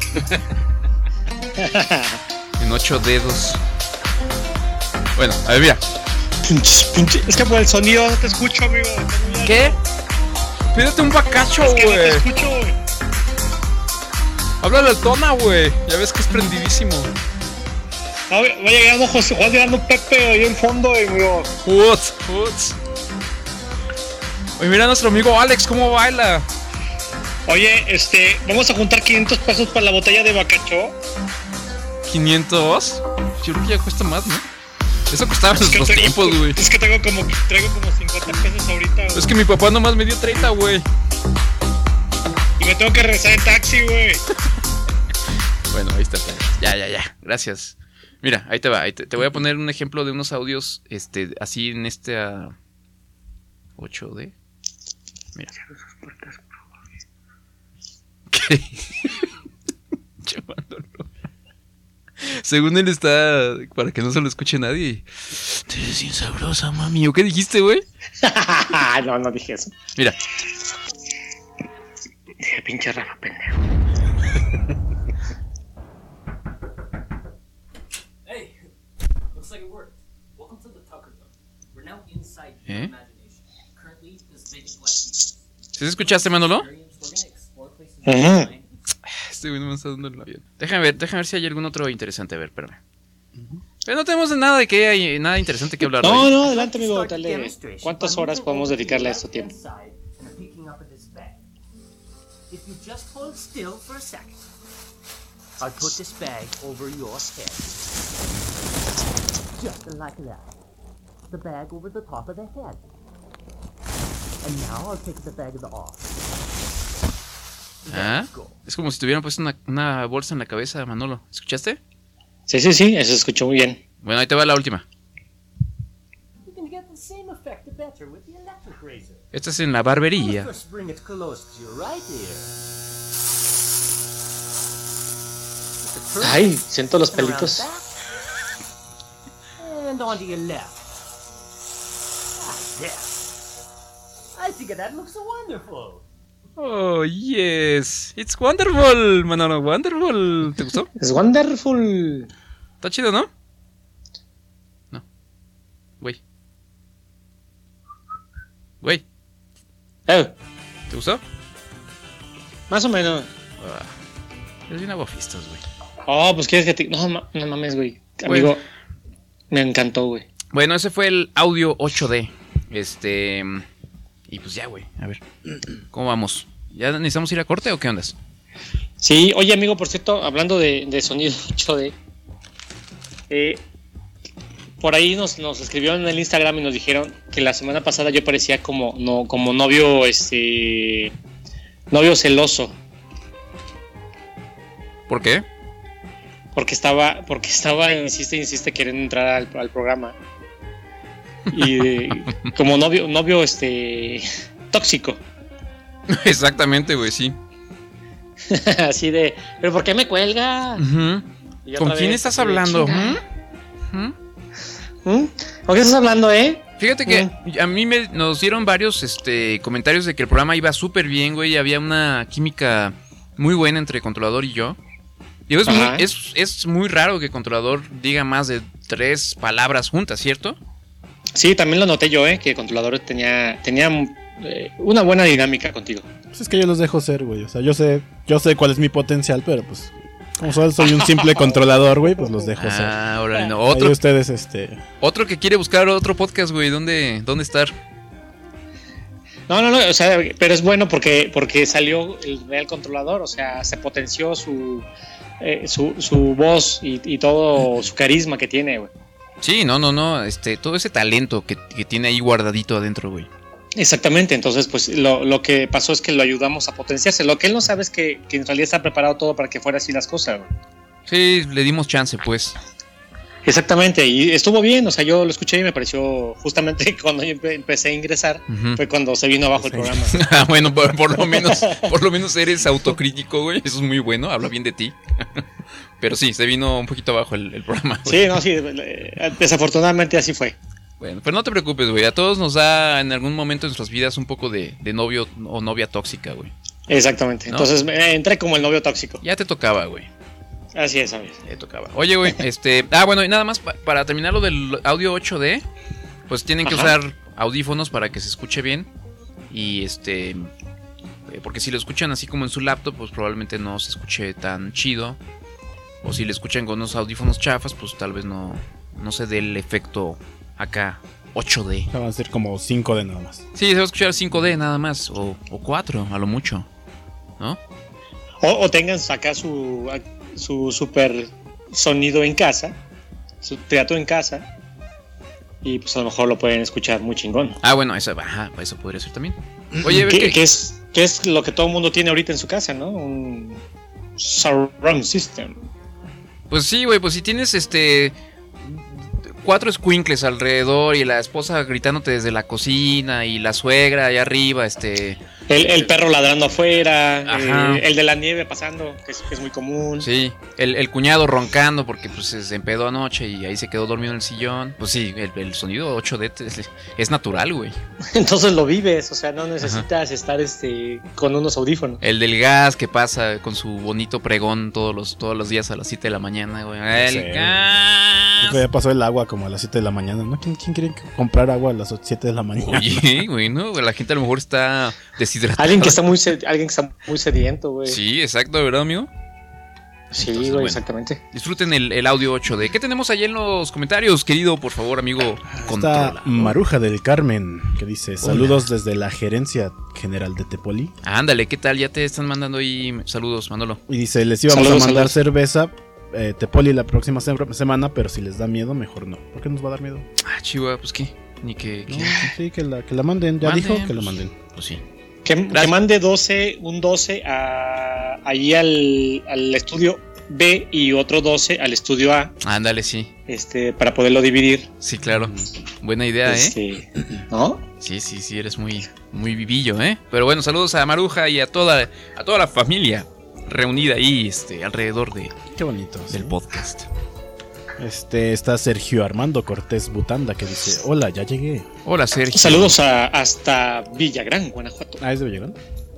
En ocho dedos. Bueno, a ver, mira. Pinche, pinche. Es que por el sonido no te escucho, amigo. ¿Qué? Pídete un bacacho, Es que no te güey. escucho, güey. Háblale al Tona, güey. Ya ves que es prendidísimo. Va va llegando José, va llegando Pepe ahí en fondo, amigo. What's, what's. Oye, mira a nuestro amigo Alex cómo baila. Oye, este, vamos a juntar quinientos pesos para la botella de bacacho. ¿quinientos? Yo creo que ya cuesta más, ¿no? Eso costaba en Es que nuestros traigo- tiempos, güey. Es que tengo como, traigo como cincuenta pesos ahorita, güey. Es que mi papá nomás me dio treinta, güey. Y me tengo que regresar en taxi, güey. Bueno, ahí está. Pues. Ya, ya, ya. Gracias. Mira, ahí te va. Ahí te, te voy a poner un ejemplo de unos audios, este, así en este uh, ocho D. Mira. ¿Qué? Chavándolo. Según él está para que no se lo escuche nadie. Te ves bien sabrosa, mami. ¿O qué dijiste, güey? No, no dije eso. Mira. Dije, pinche Rafa, pendejo. Hey, looks like it worked. Welcome to the Tucker Zone. We're now inside your ¿Eh? imagination. Currently, this vacant black piece. ¿Sí escuchaste, Manolo? We're gonna explore places Ujú. in your mind. Este güey no me está dando el avión. Déjame ver, déjame ver si hay algún otro interesante. A ver, espérame. Pero no tenemos nada de que hay nada interesante que hablar. No, hoy. no, adelante, amigo, dale. ¿Cuántas horas podemos dedicarle a este tiempo? Inside and picking up in this bag. If you just hold still for a second, I'll put this bag over your head. Just like that. The bag over the top of the head. And now I'll take the bag off. ¿Ah? Let's go. Es como si tuvieran puesto una, una bolsa en la cabeza, Manolo. ¿Escuchaste? Sí, sí, sí, eso se escuchó muy bien. Bueno, ahí te va la última. You can get the same effect or better with the electric razor. Esta es en la barbería. First bring it close to your right ear. Ay, siento los pelitos. and onto your left. Ah, there. I think that looks wonderful. Oh, yes. It's wonderful, Manolo, wonderful. ¿Te gustó? Es wonderful. Está chido, ¿no? No. Güey. Güey. Eh, ¿Te gustó? más o menos. Ah, es bien agofistas, güey. Oh, pues quieres que te... No, ma- no mames, güey. Amigo, me encantó, güey. Bueno, ese fue el audio ocho D. Este... Y pues ya, güey. A ver. ¿Cómo vamos? ¿Ya necesitamos ir a corte o qué ondas? Sí, oye, amigo, por cierto, hablando de, de sonido ocho D, eh, por ahí nos, nos escribieron en el Instagram y nos dijeron que la semana pasada yo parecía como, no, como novio, este... novio celoso. ¿Por qué? Porque estaba, porque estaba, insiste, insiste, queriendo entrar al, al programa. Y eh, como novio, novio, este, tóxico. Exactamente, güey, sí. Así de, ¿pero por qué me cuelga? Uh-huh. Y ¿Con otra quién vez, estás así de, hablando? "Chinga". ¿Mm? ¿Mm? ¿Mm? ¿Con qué estás hablando, eh? Fíjate que a mí me, nos dieron varios este, comentarios de que el programa iba súper bien, güey. Había una química muy buena entre Controlador y yo. Digo, es muy, Ajá. es, es muy raro que Controlador diga más de tres palabras juntas, ¿cierto? Sí, también lo noté yo, eh, que Controlador tenía, tenía eh, una buena dinámica contigo. Pues es que yo los dejo ser, güey. O sea, yo sé, yo sé cuál es mi potencial, pero pues como solo soy un simple controlador, güey, pues los dejo ser. Ah, órale, no. Ahí Otro, ustedes, este... otro que quiere buscar otro podcast, güey. ¿Dónde, dónde estar? No, no, no, o sea, pero es bueno porque, porque salió el real Controlador, o sea, se potenció su, eh, su, su voz y, y todo su carisma que tiene, güey. Sí, no, no, no. Este, todo ese talento que, que tiene ahí guardadito adentro, güey. Exactamente, entonces pues lo, lo que pasó es que lo ayudamos a potenciarse. Lo que él no sabe es que, que en realidad está preparado todo para que fuera así las cosas, güey. Sí, le dimos chance, pues. Exactamente, y estuvo bien, o sea, yo lo escuché y me pareció justamente cuando yo empe- empecé a ingresar, Ujú. fue cuando se vino abajo el programa. Ah, bueno, por, por lo menos, por lo menos eres autocrítico, güey. Eso es muy bueno, habla bien de ti. Pero sí, se vino un poquito abajo el, el programa, güey. Sí, no, sí, eh, desafortunadamente así fue. Bueno, pero no te preocupes, güey. A todos nos da en algún momento de nuestras vidas un poco de, de novio o novia tóxica, güey. Exactamente, ¿No? entonces eh, entré como el novio tóxico. Ya te tocaba, güey. Así es, amigo. Ya te tocaba. Oye, güey, este... Ah, bueno, y nada más pa- para terminar lo del audio ocho D, pues tienen que Ajá. usar audífonos para que se escuche bien. Y este... eh, Porque si lo escuchan así como en su laptop, pues probablemente no se escuche tan chido. O si lo escuchan con unos audífonos chafas, pues tal vez no, no se dé el efecto acá ocho D. Van a ser como cinco D nada más. Sí, se va a escuchar cinco D nada más, o, o cuatro a lo mucho, ¿no? O, o tengan acá su, su super sonido en casa, su teatro en casa, y pues a lo mejor lo pueden escuchar muy chingón. Ah, bueno, eso, ajá, eso podría ser también. Oye, ¿Qué, ¿qué, qué es, qué es lo que todo el mundo tiene ahorita en su casa, no? Un surround system. Pues sí, güey, pues si tienes este... cuatro squinkles alrededor y la esposa gritándote desde la cocina y la suegra allá arriba, este... El, el perro ladrando afuera, Ajá. eh, el de la nieve pasando, que es, que es muy común. Sí, el, el cuñado roncando porque pues se empedó anoche y ahí se quedó dormido en el sillón. Pues sí, el, el sonido ocho D es, es natural, güey. Entonces lo vives, o sea, no necesitas estar este con unos audífonos. El del gas que pasa con su bonito pregón todos los, todos los días a las siete de la mañana, güey. El Sí. gas. Ya pasó el agua como a las siete de la mañana, ¿no? ¿Quién, quién quiere comprar agua a las siete de la mañana? Oye, güey, ¿no? La gente a lo mejor está deshidratada. Alguien que está muy sed- alguien que está muy sediento, güey. Sí, exacto, ¿verdad, amigo? Sí, Entonces, güey, bueno. exactamente. Disfruten el, el audio ocho D. ¿Qué tenemos allá en los comentarios, querido? Por favor, amigo. Está Controla. Maruja del Carmen, que dice: saludos desde la Gerencia General de Tepoli. Ándale, ¿qué tal? Ya te están mandando ahí saludos, Manolo. Y dice: les íbamos Saludos, a mandar saludos. cerveza eh, Tepoli la próxima se- semana, pero si les da miedo, mejor no. ¿Por qué nos va a dar miedo? Ah, chihuahua, pues qué. Ni que. No, que- sí, que la, que la manden. Ya Manden, dijo que la pues, manden. Pues sí. Que, Gracias. que mande doce, un doce a, ahí al, al estudio B y otro doce al estudio A, Ándale, sí. este, para poderlo dividir. Sí, claro. Buena idea, ¿eh? Este, ¿no? Sí, sí, sí, eres muy, muy vivillo, ¿eh? Pero bueno, saludos a Maruja y a toda, a toda la familia reunida ahí, este, alrededor de, Qué bonito. del sí. podcast. Este, está Sergio Armando Cortés Butanda que dice, hola, ya llegué. Hola, Sergio. Saludos a, hasta Villagrán, Guanajuato. Ah, ¿es de Villagrán?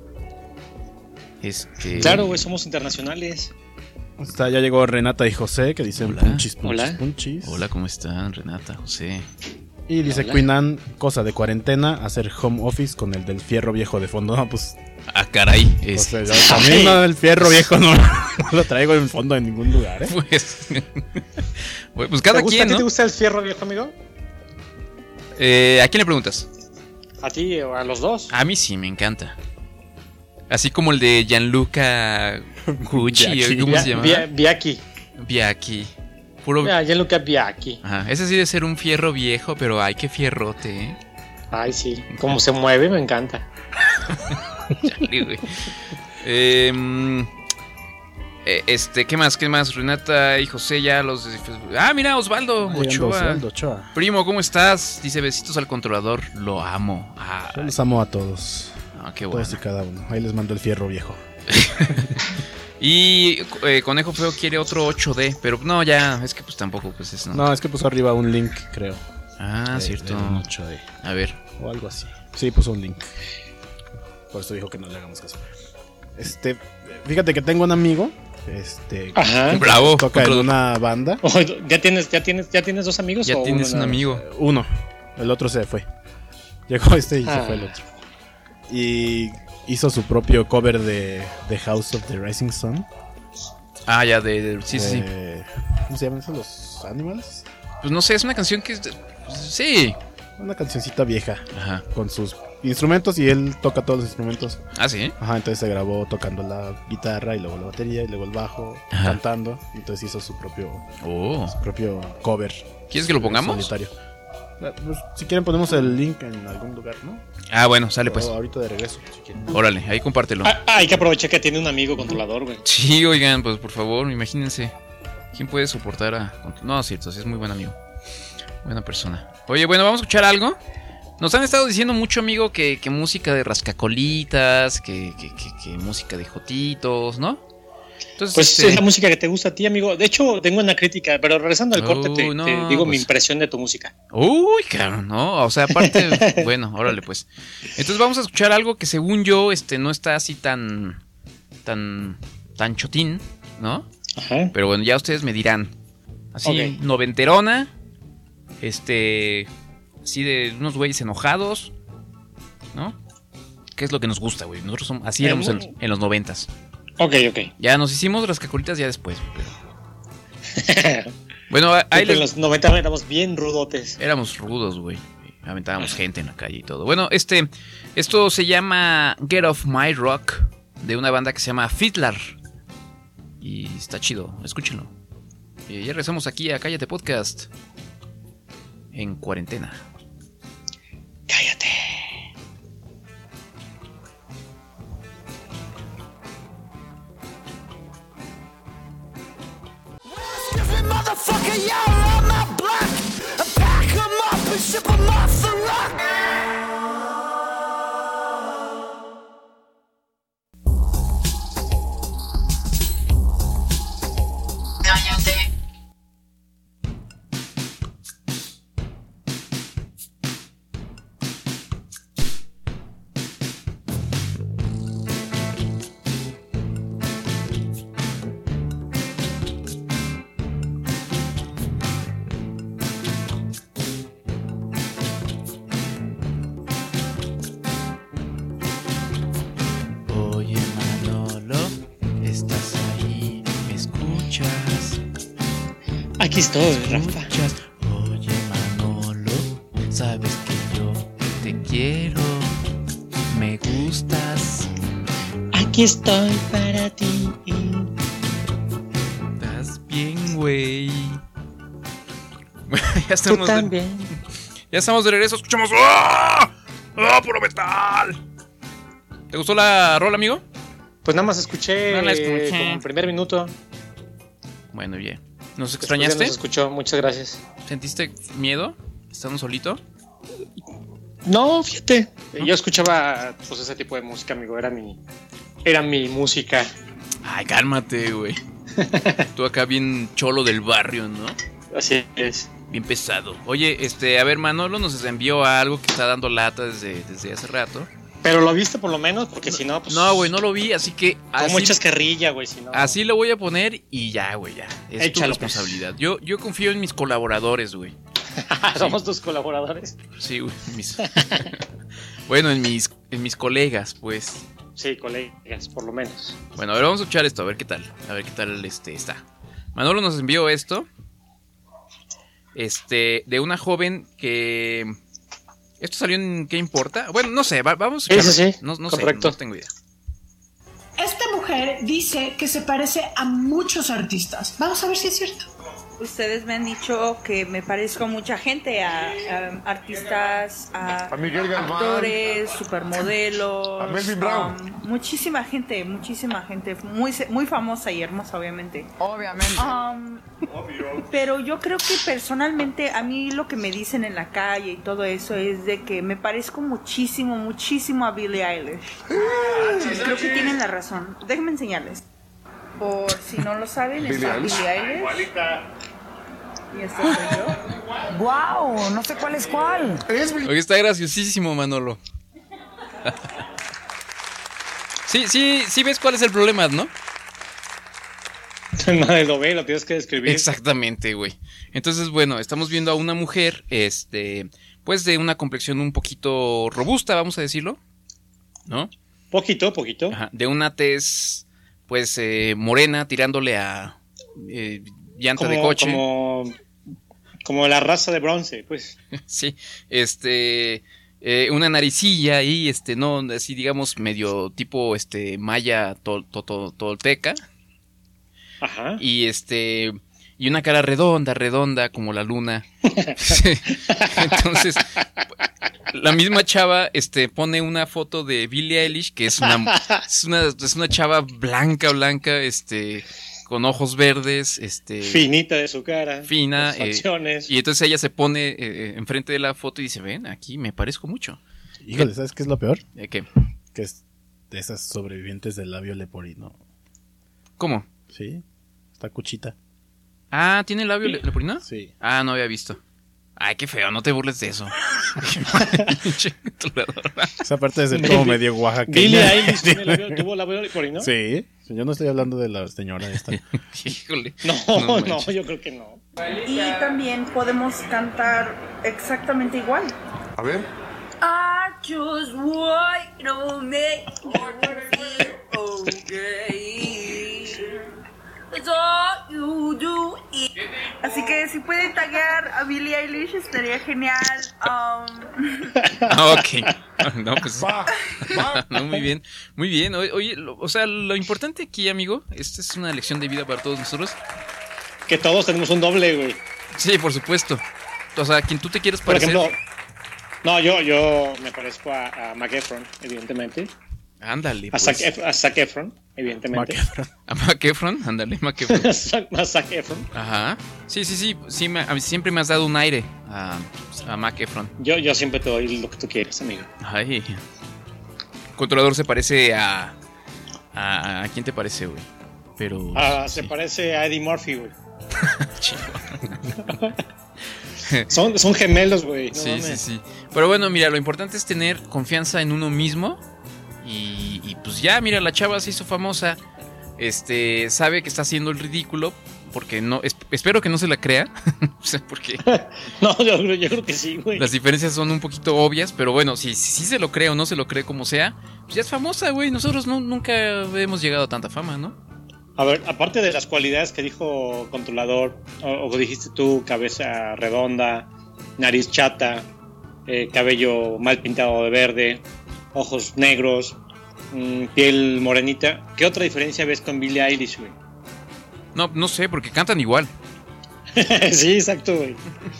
Este... Claro, güey, somos internacionales. Está, ya llegó Renata y José que dicen Hola. punchis, punchis, Hola. punchis. Hola, ¿cómo están, Renata, José? Y dice Hola. Queen Anne, cosa de cuarentena, hacer home office con el del fierro viejo de fondo. No, pues, Ah, caray. o Es... sea, yo también no, el fierro viejo no, no lo traigo en fondo en ningún lugar, ¿eh? Pues... Bueno, pues cada ¿Te gusta, quien, ¿A ti ¿no? te gusta el fierro viejo, amigo? Eh, ¿A quién le preguntas? ¿A ti o a los dos? A mí sí, me encanta. Así como el de Gianluca Gucci, Bianchi. ¿cómo se llama? Bia- Biaki. Bianchi. Puro... Mira, Gianluca Biaki. Ajá, ese sí debe ser un fierro viejo, pero ay, qué fierrote, ¿eh? Ay, sí. Cómo se mueve, me encanta. Chale, güey. Eh, mm, eh, este, ¿qué más? ¿Qué más? Renata y José ya los... de Facebook. Ah, mira, Osvaldo Ahí anda Ochoa. Osvaldo Ochoa. Primo, ¿cómo estás? Dice, besitos al controlador. Lo amo. Ah, Yo los amo a todos, ah, qué bueno. todos y cada uno. Ahí les mando el fierro viejo. Y eh, Conejo Feo quiere otro ocho D, pero no, ya, es que pues tampoco, pues es... No. No, es que puso arriba un link, creo. Ah, de- cierto. de un ocho D, A ver. o algo así. Sí, puso un link. Por eso dijo que no le hagamos caso. Este, fíjate que tengo un amigo, este, Ajá. Bravo. toca en Otro- una banda. Oh, ¿Ya tienes, ya tienes, ya tienes dos amigos? Ya o tienes uno un nada? amigo. Uno, el otro se fue. Llegó este y se Ah. fue el otro. Y hizo su propio cover de, de House of the Rising Sun. Ah, ya, de... de- sí, sí, sí. de- ¿Cómo se llaman esos? Los Animals. Pues no sé, es una canción que... es de- pues, sí. Una cancioncita vieja Ajá. con sus instrumentos y él toca todos los instrumentos. Ah, sí. Ajá, entonces se grabó tocando la guitarra y luego la batería y luego el bajo, Ajá. cantando. Entonces hizo su propio, Oh. su propio cover. ¿Quieres que lo pongamos? Solitario. Eh, pues, si quieren ponemos el link en algún lugar, ¿no? Ah, bueno, sale pues. O ahorita de regreso, si quieren. Órale, ahí compártelo. Ah, ah, hay que aprovechar que tiene un amigo controlador, güey. Sí, oigan, pues por favor, imagínense. ¿Quién puede soportar a...? No, es cierto, sí, es muy buen amigo. Buena persona. Oye, bueno, vamos a escuchar algo. Nos han estado diciendo mucho, amigo, que, que música de rascacolitas, que, que, que, que música de jotitos, ¿no? Entonces, Pues este, es la música que te gusta a ti, amigo. De hecho, tengo una crítica, pero regresando al corte Oh, te, no, te digo mi pues. impresión de tu música. Uy, claro, ¿no? O sea, aparte, bueno, órale pues. Entonces vamos a escuchar algo que según yo, este, no está así tan, tan, tan chotín, ¿no? Ajá. Pero bueno, ya ustedes me dirán. Así, Ok. noventerona, este, así de unos güeyes enojados, ¿no? ¿Qué es lo que nos gusta, güey? Nosotros somos, así Eh, éramos en, muy- en los noventas. Ok, ok. Ya nos hicimos rascacolitas ya después, pero... Bueno, ahí En les... los noventa éramos bien rudotes. Éramos rudos, güey. Aventábamos gente en la calle y todo. Bueno, este, esto se llama Get Off My Rock, de una banda que se llama Fiddler. Y está chido, escúchenlo. Y ya regresamos aquí a Cállate Podcast. En cuarentena. Cállate. Every motherfucker, yeah, on my block. I pack 'em up and ship 'em off the rock. Oye, Manolo, ¿estás ahí? ¿Me escuchas? Aquí estoy, Rafa. escuchas? Oye, Manolo, sabes que yo te quiero. Me gustas. Aquí estoy para ti. Estás bien, güey. ya Tú estamos de, también. ya estamos de regreso. Escuchamos. ¡Ah! ¡Ah, puro metal! ¿Te gustó la rola, amigo? Pues nada más escuché, No la escuché. como el primer minuto. Bueno, bien. ¿Nos Después ya extrañaste? nos escuchó, muchas gracias. ¿Sentiste miedo? ¿Estando solito? No, fíjate. Yo escuchaba pues ese tipo de música, amigo. Era mi, era mi música. Ay, cálmate, güey. Tú acá bien cholo del barrio, ¿no? Así es. Bien pesado. Oye, este, a ver, Manolo nos envió algo que está dando lata desde, desde hace rato. Pero lo viste por lo menos, porque si no, pues. No, güey, no lo vi, así que. Como echas carrilla, güey, si no. Así lo voy a poner y ya, güey, ya. Es Échalo, tu responsabilidad. Yo, yo confío en mis colaboradores, güey. Somos tus colaboradores. Sí, güey. Mis... bueno, en mis, en mis colegas, pues. Sí, colegas, por lo menos. Bueno, a ver, vamos a escuchar esto, a ver qué tal. A ver qué tal este está. Manolo nos envió esto. Este, de una joven que... ¿Esto salió en ¿Qué importa? Bueno, no sé, va, vamos a sí, sí, sí. No, no Correcto. sé, no tengo idea. Esta mujer dice que se parece a muchos artistas. Vamos a ver si es cierto. Ustedes me han dicho que me parezco a mucha gente, a, a artistas, a, A Miguel Galván. actores, supermodelos, A Melvin Brown. um, muchísima gente, muchísima gente, muy muy famosa y hermosa, obviamente. Obviamente. Um, pero yo creo que personalmente a mí lo que me dicen en la calle y todo eso es de que me parezco muchísimo, muchísimo a Billie Eilish. Creo que tienen la razón. Déjenme enseñarles. Por si no lo saben, está Billie Eilish. Y esta soy yo. ¡Guau! No sé cuál es cuál. Oye, está graciosísimo, Manolo. Sí, sí, sí ves cuál es el problema, ¿no? Nadie lo ve, lo tienes que describir. Exactamente, güey. Entonces, bueno, estamos viendo a una mujer, este, pues de una complexión un poquito robusta, vamos a decirlo, ¿no? Poquito, poquito. Ajá, de una tez, pues, eh, morena, tirándole a eh, llanta como, de coche. Como, como la raza de bronce, pues. Sí, este, eh, una naricilla ahí, este, no, así digamos, medio tipo, este, maya tol, tol, tol, tolteca. Ajá. Y este, y una cara redonda, redonda, como la luna. Sí. Entonces, la misma chava, este, pone una foto de Billie Eilish, que es una, es una, es una chava blanca, blanca, este, con ojos verdes, este, finita de su cara, fina, de sus facciones. Eh, y entonces ella se pone eh, enfrente de la foto y dice, ven, aquí me parezco mucho. Híjole, ¿sabes qué es lo peor? ¿Eh, ¿Qué? Que es de esas sobrevivientes del labio leporino. ¿Cómo? Sí, está cuchita. Ah, ¿tiene labio le leporino? Sí. Ah, no había visto. Ay, qué feo, no te burles de eso. Esa parte de ser como medio oaxaqueña. Billie Eilish tiene labio, tuvo labio leporino. Sí, yo no estoy hablando de la señora esta. Híjole. No, no, no, yo creo que no. Y también podemos cantar exactamente igual. A ver. I just want to make you feel okay. That's all you do. Así que si pueden taggear a Billie Eilish estaría genial. Um... Ok. No, pues. Va, va. No, muy bien. Muy bien. Oye, oye, lo- o sea, lo importante aquí, amigo, esta es una lección de vida para todos nosotros. Que todos tenemos un doble, güey. Sí, por supuesto. O sea, quien tú te quieres Por parecer. ejemplo, no, yo, yo me parezco a, a Zac Efron, evidentemente. Ándale. A Pues. Zac, Ef- a Zac Efron, evidentemente. A Zac Efron, ándale, Zac Efron. a Zac a Zac Efron. Ajá. Sí, sí, sí. Sí, me- a mí siempre me has dado un aire a, a Zac Efron. Yo, yo siempre te doy lo que tú quieres, amigo. Ay. Controlador se parece a. ¿A, a quién te parece, güey? Pero. Ah, sí. se parece a Eddie Murphy, güey. Chido. Son, son gemelos, güey. No Sí, sí, mames. sí. Pero bueno, mira, lo importante es tener confianza en uno mismo. Y, y pues ya, mira, la chava se hizo famosa. Este, sabe que está haciendo el ridículo. Porque no, es- espero que no se la crea. O sea, porque No, yo, creo- yo creo que sí, güey. las diferencias son un poquito obvias. Pero bueno, si, si, si se lo cree o no se lo cree como sea, pues ya es famosa, güey. Nosotros no, nunca hemos llegado a tanta fama, ¿no? A ver, aparte de las cualidades que dijo Controlador, o, o dijiste tú, cabeza redonda, nariz chata, eh, cabello mal pintado de verde, ojos negros, mm, piel morenita, ¿qué otra diferencia ves con Billie Eilish, güey? No, no sé, porque cantan igual. Sí, exacto, güey.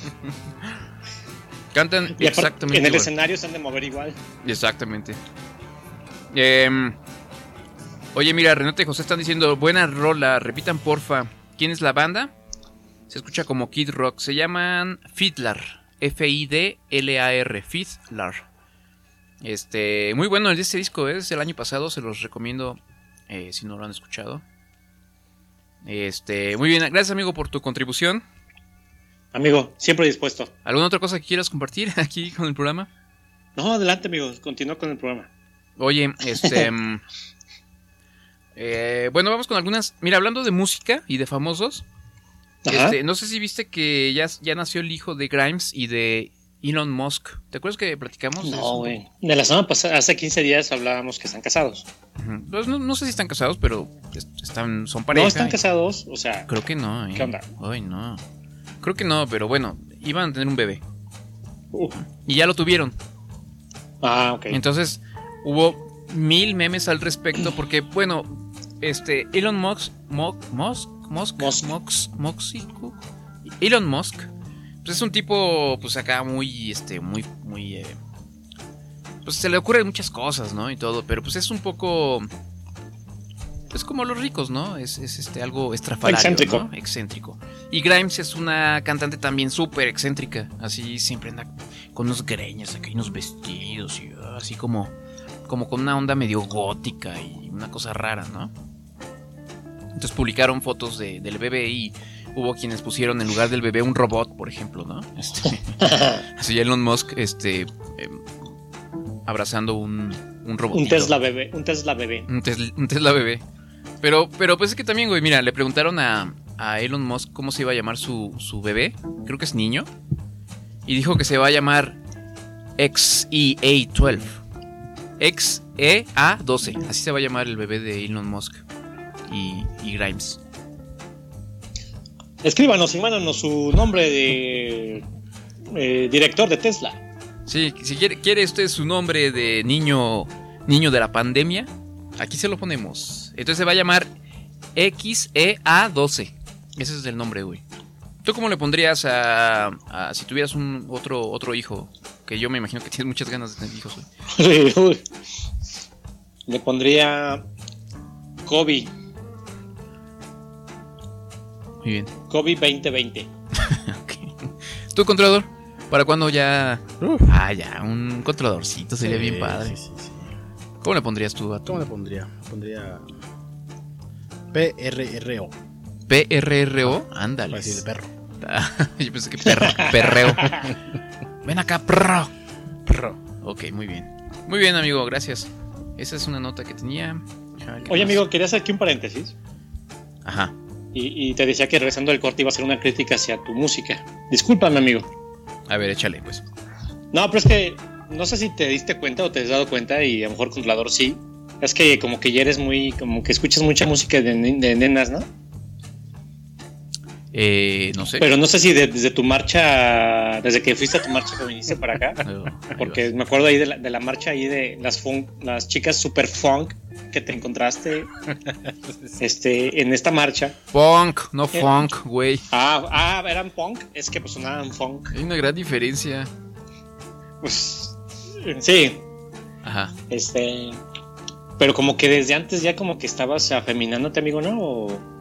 Cantan Y aparte, exactamente en el igual. escenario se han de mover igual. Exactamente. Em, oye, mira, Renate y José están diciendo, buena rola, repitan porfa. ¿Quién es la banda? Se escucha como Kid Rock. Se llaman Fiddler. F I D L A R. Fiddler. Este, muy bueno este disco, ¿eh? Es el año pasado, se los recomiendo eh, si no lo han escuchado. Este, muy bien, gracias amigo por tu contribución. Amigo, siempre dispuesto. ¿Alguna otra cosa que quieras compartir aquí con el programa? No, adelante, amigo. Continúa con el programa. Oye, este... eh, bueno, vamos con algunas... Mira, hablando de música y de famosos, este, no sé si viste que ya, ya nació el hijo de Grimes y de Elon Musk. ¿Te acuerdas que platicamos? No, güey. De la semana pasada, hace quince días hablábamos que están casados. Uh-huh. Pues no, no sé si están casados, pero están, son pareja. No están casados, o sea... Creo que no, ¿eh? ¿Qué onda? Ay, no. Creo que no, pero bueno, iban a tener un bebé. Uh. Y ya lo tuvieron. Ah, ok. Entonces, hubo mil memes al respecto porque, bueno, este, Elon Musk, Musk, Musk, Musk, Musk, Musk, Musk, Elon Musk, pues es un tipo, pues acá muy, este, muy, muy, eh, pues se le ocurren muchas cosas, ¿no? Y todo, pero pues es un poco, pues como los ricos, ¿no? Es, es este, algo estrafalario, excéntrico, ¿no? Excéntrico. Y Grimes es una cantante también súper excéntrica, así siempre anda con unos greñas acá y unos vestidos y así como, como con una onda medio gótica y una cosa rara, ¿no? Entonces publicaron fotos de, del bebé y hubo quienes pusieron en lugar del bebé un robot, por ejemplo, ¿no? Este, así Elon Musk, este, eh, abrazando un, un robotito. Un Tesla bebé, un Tesla bebé. Un Tesla, un Tesla bebé. Pero, pero pues es que también, güey, mira, le preguntaron a, a Elon Musk cómo se iba a llamar su, su bebé, creo que es niño, y dijo que se va a llamar X E A doce. X E A doce, así se va a llamar el bebé de Elon Musk y, y Grimes. Escríbanos y mándanos su nombre de eh, director de Tesla. Sí, si quiere, quiere usted su nombre de niño niño de la pandemia, aquí se lo ponemos. Entonces se va a llamar X E A doce. Ese es el nombre, güey. ¿Tú cómo le pondrías a, a si tuvieras un otro otro hijo? Que yo me imagino que tienes muchas ganas de tener hijos, güey. Le pondría Kobe. Muy bien. Kobe veinte veinte. Okay. ¿Tú, controlador? ¿Para cuándo ya? Uf. Ah, ya, un controladorcito sería sí, bien padre. Sí, sí, sí. ¿Cómo le pondrías tú a tu? ¿Cómo le pondría? Le pondría P R R O. P R R O, ah, ándale. Así de perro. Yo pensé que perro, perreo. Ven acá, perro. Perro. Ok, muy bien. Muy bien, amigo, gracias. Esa es una nota que tenía. Oye, más? Amigo, quería hacer aquí un paréntesis. Ajá. Y, y te decía que regresando del corte iba a ser una crítica hacia tu música. Discúlpame, amigo. A ver, échale, pues. No, pero es que no sé si te diste cuenta o te has dado cuenta, y a lo mejor controlador sí. Es que como que ya eres muy, como que escuchas mucha música de, de nenas, ¿no? Eh, no sé. Pero no sé si de, desde tu marcha, desde que fuiste a tu marcha feminista para acá, no, porque me acuerdo ahí de la, de la marcha ahí de las funk, las chicas super funk que te encontraste este, en esta marcha. Punk, no eh, funk, güey. Ah, ah, eran punk, es que pues sonaban funk. Hay una gran diferencia. Pues sí. Ajá. Este, pero como que desde antes ya como que estabas afeminándote, amigo, ¿no? O...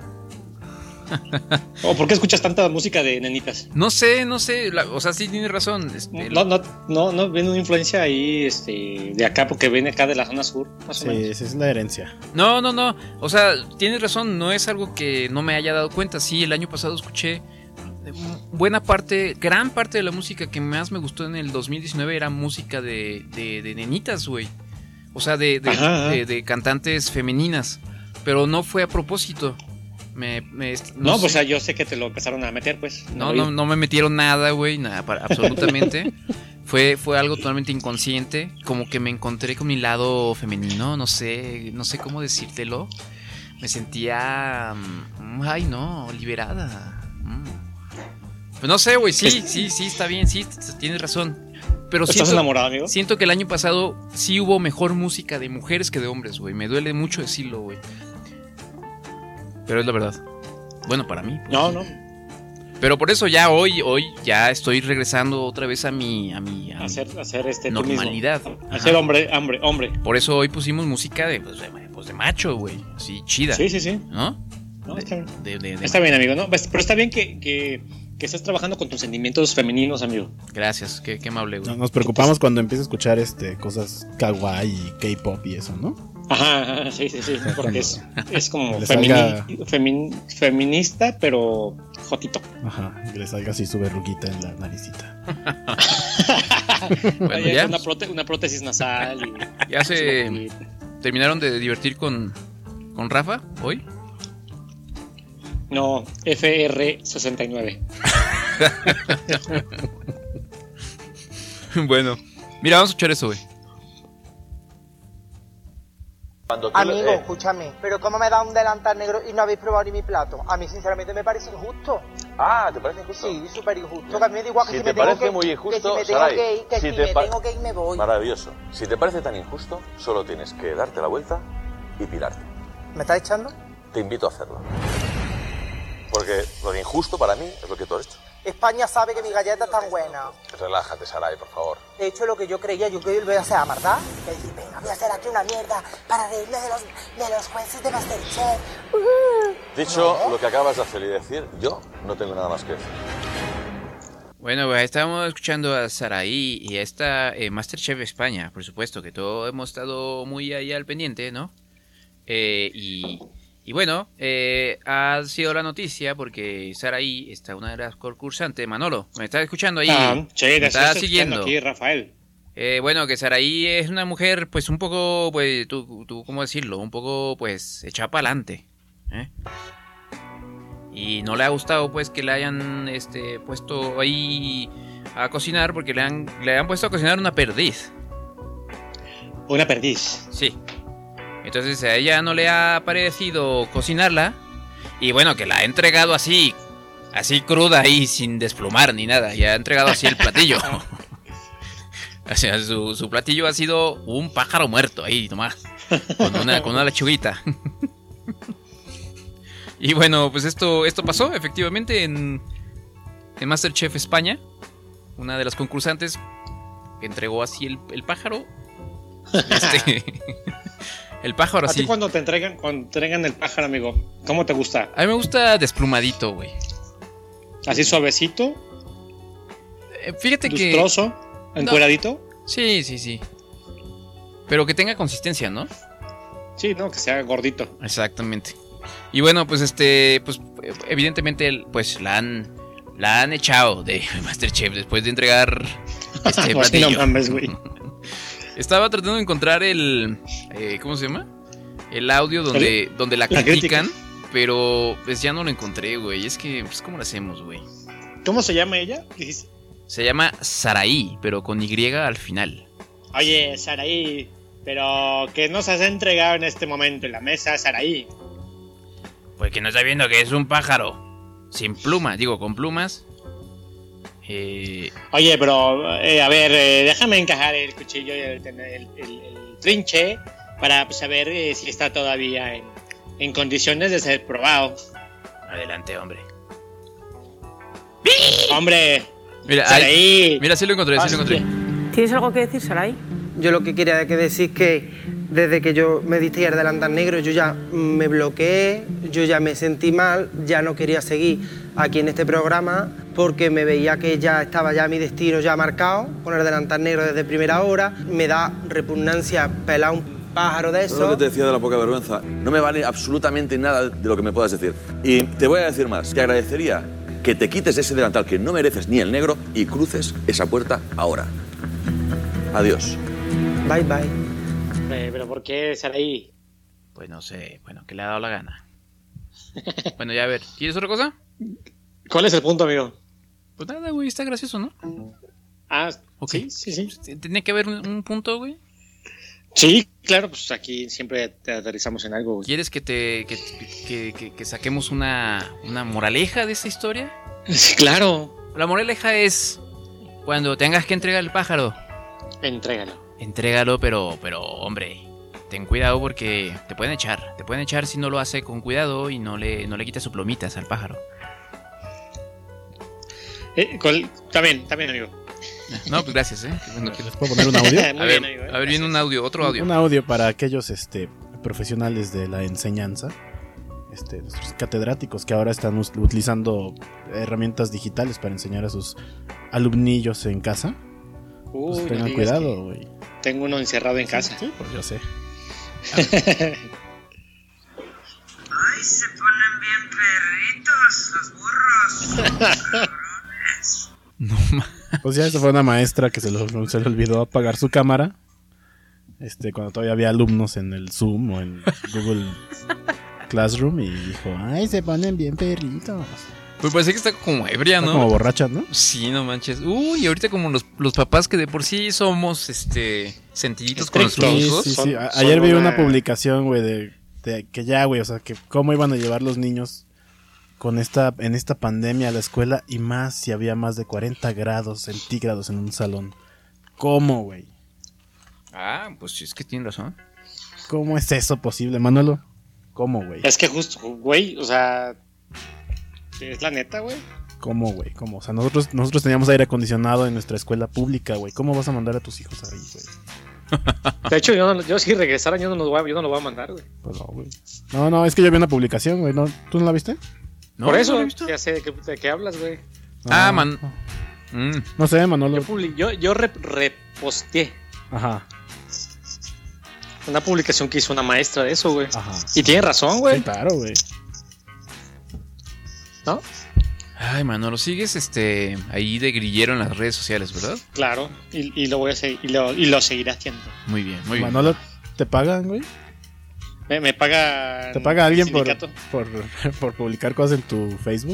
¿O por qué escuchas tanta música de nenitas? No sé, no sé, la, o sea, sí tienes razón. Este, no, no, no, no viene una influencia ahí, este, de acá, porque viene acá de la zona sur, más sí, o menos. Esa es la herencia. No, no, no, o sea, tienes razón, no es algo que no me haya dado cuenta. Sí, el año pasado escuché buena parte, gran parte de la música que más me gustó en el dos mil diecinueve era música de, de, de nenitas, güey. O sea, de, de, ajá, ajá. de, de cantantes femeninas, pero no fue a propósito. Me, me, no, no pues o sea, yo sé que te lo empezaron a meter, pues. No, no, no me metieron nada, güey, nada, para, absolutamente. fue, fue algo totalmente inconsciente. Como que me encontré con mi lado femenino, no sé, no sé cómo decírtelo. Me sentía, ay, no, liberada. Pues no sé, güey, sí, sí, sí, está bien, sí, tienes razón. Pero ¿Estás siento, enamorado, amigo? Siento que el año pasado sí hubo mejor música de mujeres que de hombres, güey. Me duele mucho decirlo, güey. Pero es la verdad. Bueno, para mí. Pues. No, no. Pero por eso ya hoy, hoy ya estoy regresando otra vez a mi, a mi, a hacer, hacer este normalidad. Hacer hombre, hombre, hombre. Por eso hoy pusimos música de, pues, de, pues de macho, güey. Así, chida. Sí, sí, sí. ¿No? no está bien. De, de, de está bien, amigo, ¿no? Pero está bien que, que, que estés trabajando con tus sentimientos femeninos, amigo. Gracias, qué, qué amable, güey. No, nos preocupamos cuando empieza a escuchar este cosas kawaii y K-pop y eso, ¿no? Ajá, sí, sí, sí, porque es, es como Le femini- salga- femin- feminista, pero jotito. Ajá, que le salga así su verruguita en la naricita. Bueno, Oye, ya. Una, próte- una prótesis nasal. Y, ¿Ya se terminaron de divertir con, con Rafa hoy? No, F R sesenta y nueve. Bueno, mira, vamos a escuchar eso, güey. Amigo, escúchame, pero ¿cómo me da un delantal negro y no habéis probado ni mi plato? A mí sinceramente me parece injusto. Ah, ¿te parece injusto? Sí, súper injusto, que a mí me da igual que Si si, te me tengo parece que, muy injusto, que si me tengo Saray, que ir, que si si, te me pa- tengo que ir me voy. Maravilloso. Si te parece tan injusto, solo tienes que darte la vuelta y pirarte. ¿Me estás echando? Te invito a hacerlo. Porque lo de injusto para mí es lo que tú has hecho. España sabe que mi galleta es tan buena. Relájate, Saray, por favor. He hecho lo que yo creía, yo que voy a hacer, ¿verdad? Que decir, venga, voy a hacer aquí una mierda para reírme de los, de los jueces de Masterchef. Uh. Dicho lo que acabas de hacer y decir, yo no tengo nada más que decir. Bueno, pues estábamos escuchando a Saraí y esta eh, Masterchef España, por supuesto, que todos hemos estado muy ahí al pendiente, ¿no? Eh, y, y bueno, eh, ha sido la noticia porque Saraí está una de las concursantes. Manolo, ¿me estás escuchando ahí? Ah, sí, ¿Me te estás estoy siguiendo? escuchando aquí, Rafael. Eh, bueno, que Saraí es una mujer, pues un poco, pues, tú, tú ¿cómo decirlo? Un poco, pues, echada para adelante, ¿eh? Y no le ha gustado, pues, que le hayan, este, puesto ahí a cocinar porque le han, le han puesto a cocinar una perdiz. Una perdiz. Sí. Entonces a ella no le ha parecido cocinarla y bueno, que la ha entregado así, así cruda ahí, sin desplumar ni nada. Y ha entregado así el platillo. O sea, su, su platillo ha sido un pájaro muerto ahí nomás, con una, con una lechuguita. Y bueno, pues esto, esto pasó efectivamente en, en Masterchef España. Una de las concursantes entregó así el, el pájaro. Este, el pájaro ¿A así. ti cuando te entregan, cuando te entregan el pájaro, amigo, cómo te gusta? A mí me gusta desplumadito, güey. ¿Así suavecito? Eh, fíjate que... ¿Lustroso? ¿Encueradito? No. Sí, sí, sí. Pero que tenga consistencia, ¿no? Sí, no, que sea gordito. Exactamente. Y bueno, pues este, pues evidentemente, pues la han, la han echado de Masterchef después de entregar este Pues platillo. no mames, güey. Estaba tratando de encontrar el, eh, ¿cómo se llama? El audio donde, ¿El? donde la, La critican, crítica. pero pues ya no lo encontré, güey. Es que, pues, ¿cómo lo hacemos, güey? ¿Cómo se llama ella? Dijiste. Se llama Saraí, pero con Y al final. Oye, Saraí, pero que nos has entregado en este momento en la mesa, Saraí. Pues que no está viendo que es un pájaro sin plumas, digo, con plumas. Eh, Oye, pero, eh, a ver, eh, déjame encajar el cuchillo y el, el, el- el trinche para saber eh, si está todavía en, en condiciones de ser probado. adelante, hombre. Hombre, Mira, Saraí. ahí- mira, sí lo encontré, sí lo encontré. ¿Tienes algo que decir, Saray? Yo lo que quería que decir que desde que yo me diste el delantal negro, yo ya me bloqueé, yo ya me sentí mal, ya no quería seguir aquí en este programa porque me veía que ya estaba ya mi destino ya marcado con el delantal negro desde primera hora. Me da repugnancia pelar un pájaro de Eso es lo eso. que te decía de la poca vergüenza. No me vale absolutamente nada de lo que me puedas decir. Y te voy a decir más. Te agradecería que te quites ese delantal que no mereces ni el negro y cruces esa puerta ahora. Adiós. Bye, bye. Eh, pero ¿por qué Saraí? Pues no sé, bueno, que le ha dado la gana. Bueno, ya a ver, ¿quieres otra cosa? ¿Cuál es el punto, amigo? Pues nada, güey, está gracioso, ¿no? Ah, Ok. sí, sí, sí. Tiene que haber un, un punto, güey. Sí, claro, pues aquí siempre te aterrizamos en algo, güey. ¿Quieres que te que, que, que- que saquemos una, una moraleja de esta historia? Sí, claro. La moraleja es cuando tengas que entregar el pájaro, Entrégalo. entrégalo, pero, pero, hombre, ten cuidado porque te pueden echar. Te pueden echar si no lo hace con cuidado y no le, no le quites sus plomitas al pájaro. Eh, ¿cuál? También, también, amigo. No, pues gracias, ¿eh? Qué bueno que- ¿Les puedo poner un audio? A ver, a ver, viene un audio, otro audio. Un audio para aquellos este, profesionales de la enseñanza, este, nuestros catedráticos que ahora están us- utilizando herramientas digitales para enseñar a sus alumnillos en casa. Uy, Pues no tengan digas cuidado, que güey. Tengo uno encerrado en casa. Sí, pues yo sé. Ay, se ponen bien perritos los burros. No ma- Pues ya, esta fue una maestra que se, lo, se le olvidó apagar su cámara. Este, cuando todavía había alumnos en el Zoom o en Google Classroom. Y dijo, ay, se ponen bien perritos. Pues parece que está como ebria, ¿no? Está como borracha, ¿no? Sí, no manches. Uy, ahorita como los, los papás que de por sí somos este sencillitos con nuestros Sí, hijos. sí, sí. Son- A- son Ayer vi una- una publicación, güey, de, de que ya, güey, o sea, que cómo iban a llevar los niños con esta en esta pandemia a la escuela, y más si había más de cuarenta grados centígrados en un salón. ¿Cómo, güey? Ah, pues sí, es que tienen razón. ¿Cómo es eso posible, Manolo? ¿Cómo, güey? Es que justo, güey, o sea, es la neta, güey. ¿Cómo, güey? ¿Cómo? O sea, nosotros nosotros teníamos aire acondicionado en nuestra escuela pública, güey. ¿Cómo vas a mandar a tus hijos ahí, güey? De hecho, yo, no- yo si regresara, yo no los voy a, yo no lo voy a mandar, güey. Pues no, güey. No, no, es que yo vi una publicación, güey. ¿No? ¿Tú no la viste? No, Por no eso, lo he visto. ya sé de qué, de qué hablas, güey. Ah, No. man. Mm. No sé, Manolo. Yo, publi- yo, yo rep- reposteé Ajá, una publicación que hizo una maestra de eso, güey. ajá. Y tiene razón, güey. Sí, claro, güey. ¿No? Ay, Manolo, sigues este ahí de grillero en las redes sociales, ¿verdad? Claro. Y, y lo voy a seguir, y lo, y lo seguiré haciendo. Muy bien, muy bien. Manolo, ¿te pagan, güey? Me, me paga. ¿Te paga alguien el por, sindicato. por, por publicar cosas en tu Facebook?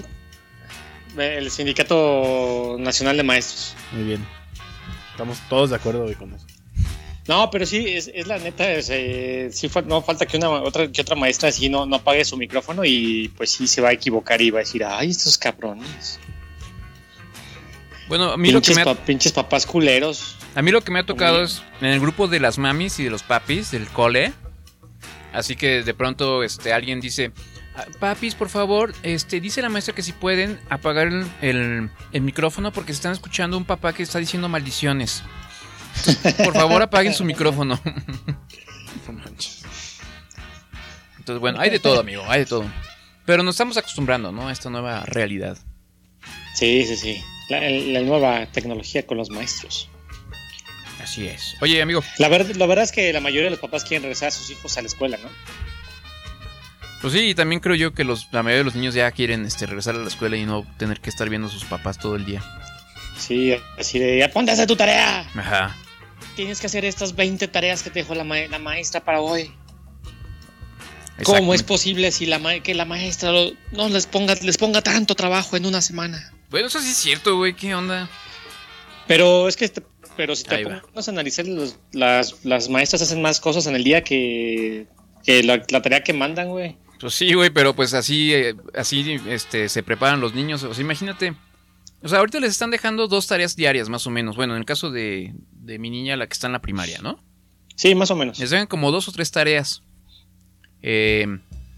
El Sindicato Nacional de Maestros. Muy bien. Estamos todos de acuerdo, güey, con eso. No, pero sí, es, es la neta, es, eh, sí fa- no falta que una otra que otra maestra así no, no apague su micrófono y pues sí se va a equivocar y va a decir, ay, estos cabrones. Bueno, a mí lo que Pinches, me ha, pa- pinches papás culeros. a mí lo que me ha tocado es en el grupo de las mamis y de los papis del cole. Así que de pronto este alguien dice, "Ah, papis, por favor, este dice la maestra que si pueden apagar el, el, el micrófono porque se están escuchando un papá que está diciendo maldiciones. Entonces, por favor, apaguen su micrófono." No manches. Entonces, bueno, hay de todo, amigo, hay de todo. Pero nos estamos acostumbrando, ¿no? A esta nueva realidad. Sí, sí, sí. La, el- la nueva tecnología con los maestros. Así es. Oye, amigo. La, ver- la verdad es que la mayoría de los papás quieren regresar a sus hijos a la escuela, ¿no? Pues sí, y también creo yo que los, la mayoría de los niños ya quieren este, regresar a la escuela y no tener que estar viendo a sus papás todo el día. Sí, así de, ya ponte a hacer tu tarea. Ajá. Tienes que hacer estas veinte tareas que te dejó la, ma- la maestra para hoy. Exactamente. ¿Cómo es posible si la ma- que la maestra lo- no les ponga, les ponga tanto trabajo en una semana? Bueno, eso sí es cierto, güey, ¿qué onda? Pero es que, te- pero si te Ahí va. pones a analizar, los- las, las maestras hacen más cosas en el día que, que la, la tarea que mandan, güey. Pues sí, güey, pero pues así, eh, así este, se preparan los niños. O sea, imagínate. O sea, ahorita les están dejando dos tareas diarias, más o menos. Bueno, en el caso de, de mi niña, la que está en la primaria, ¿no? Sí, más o menos. Les dejan como dos o tres tareas. Eh,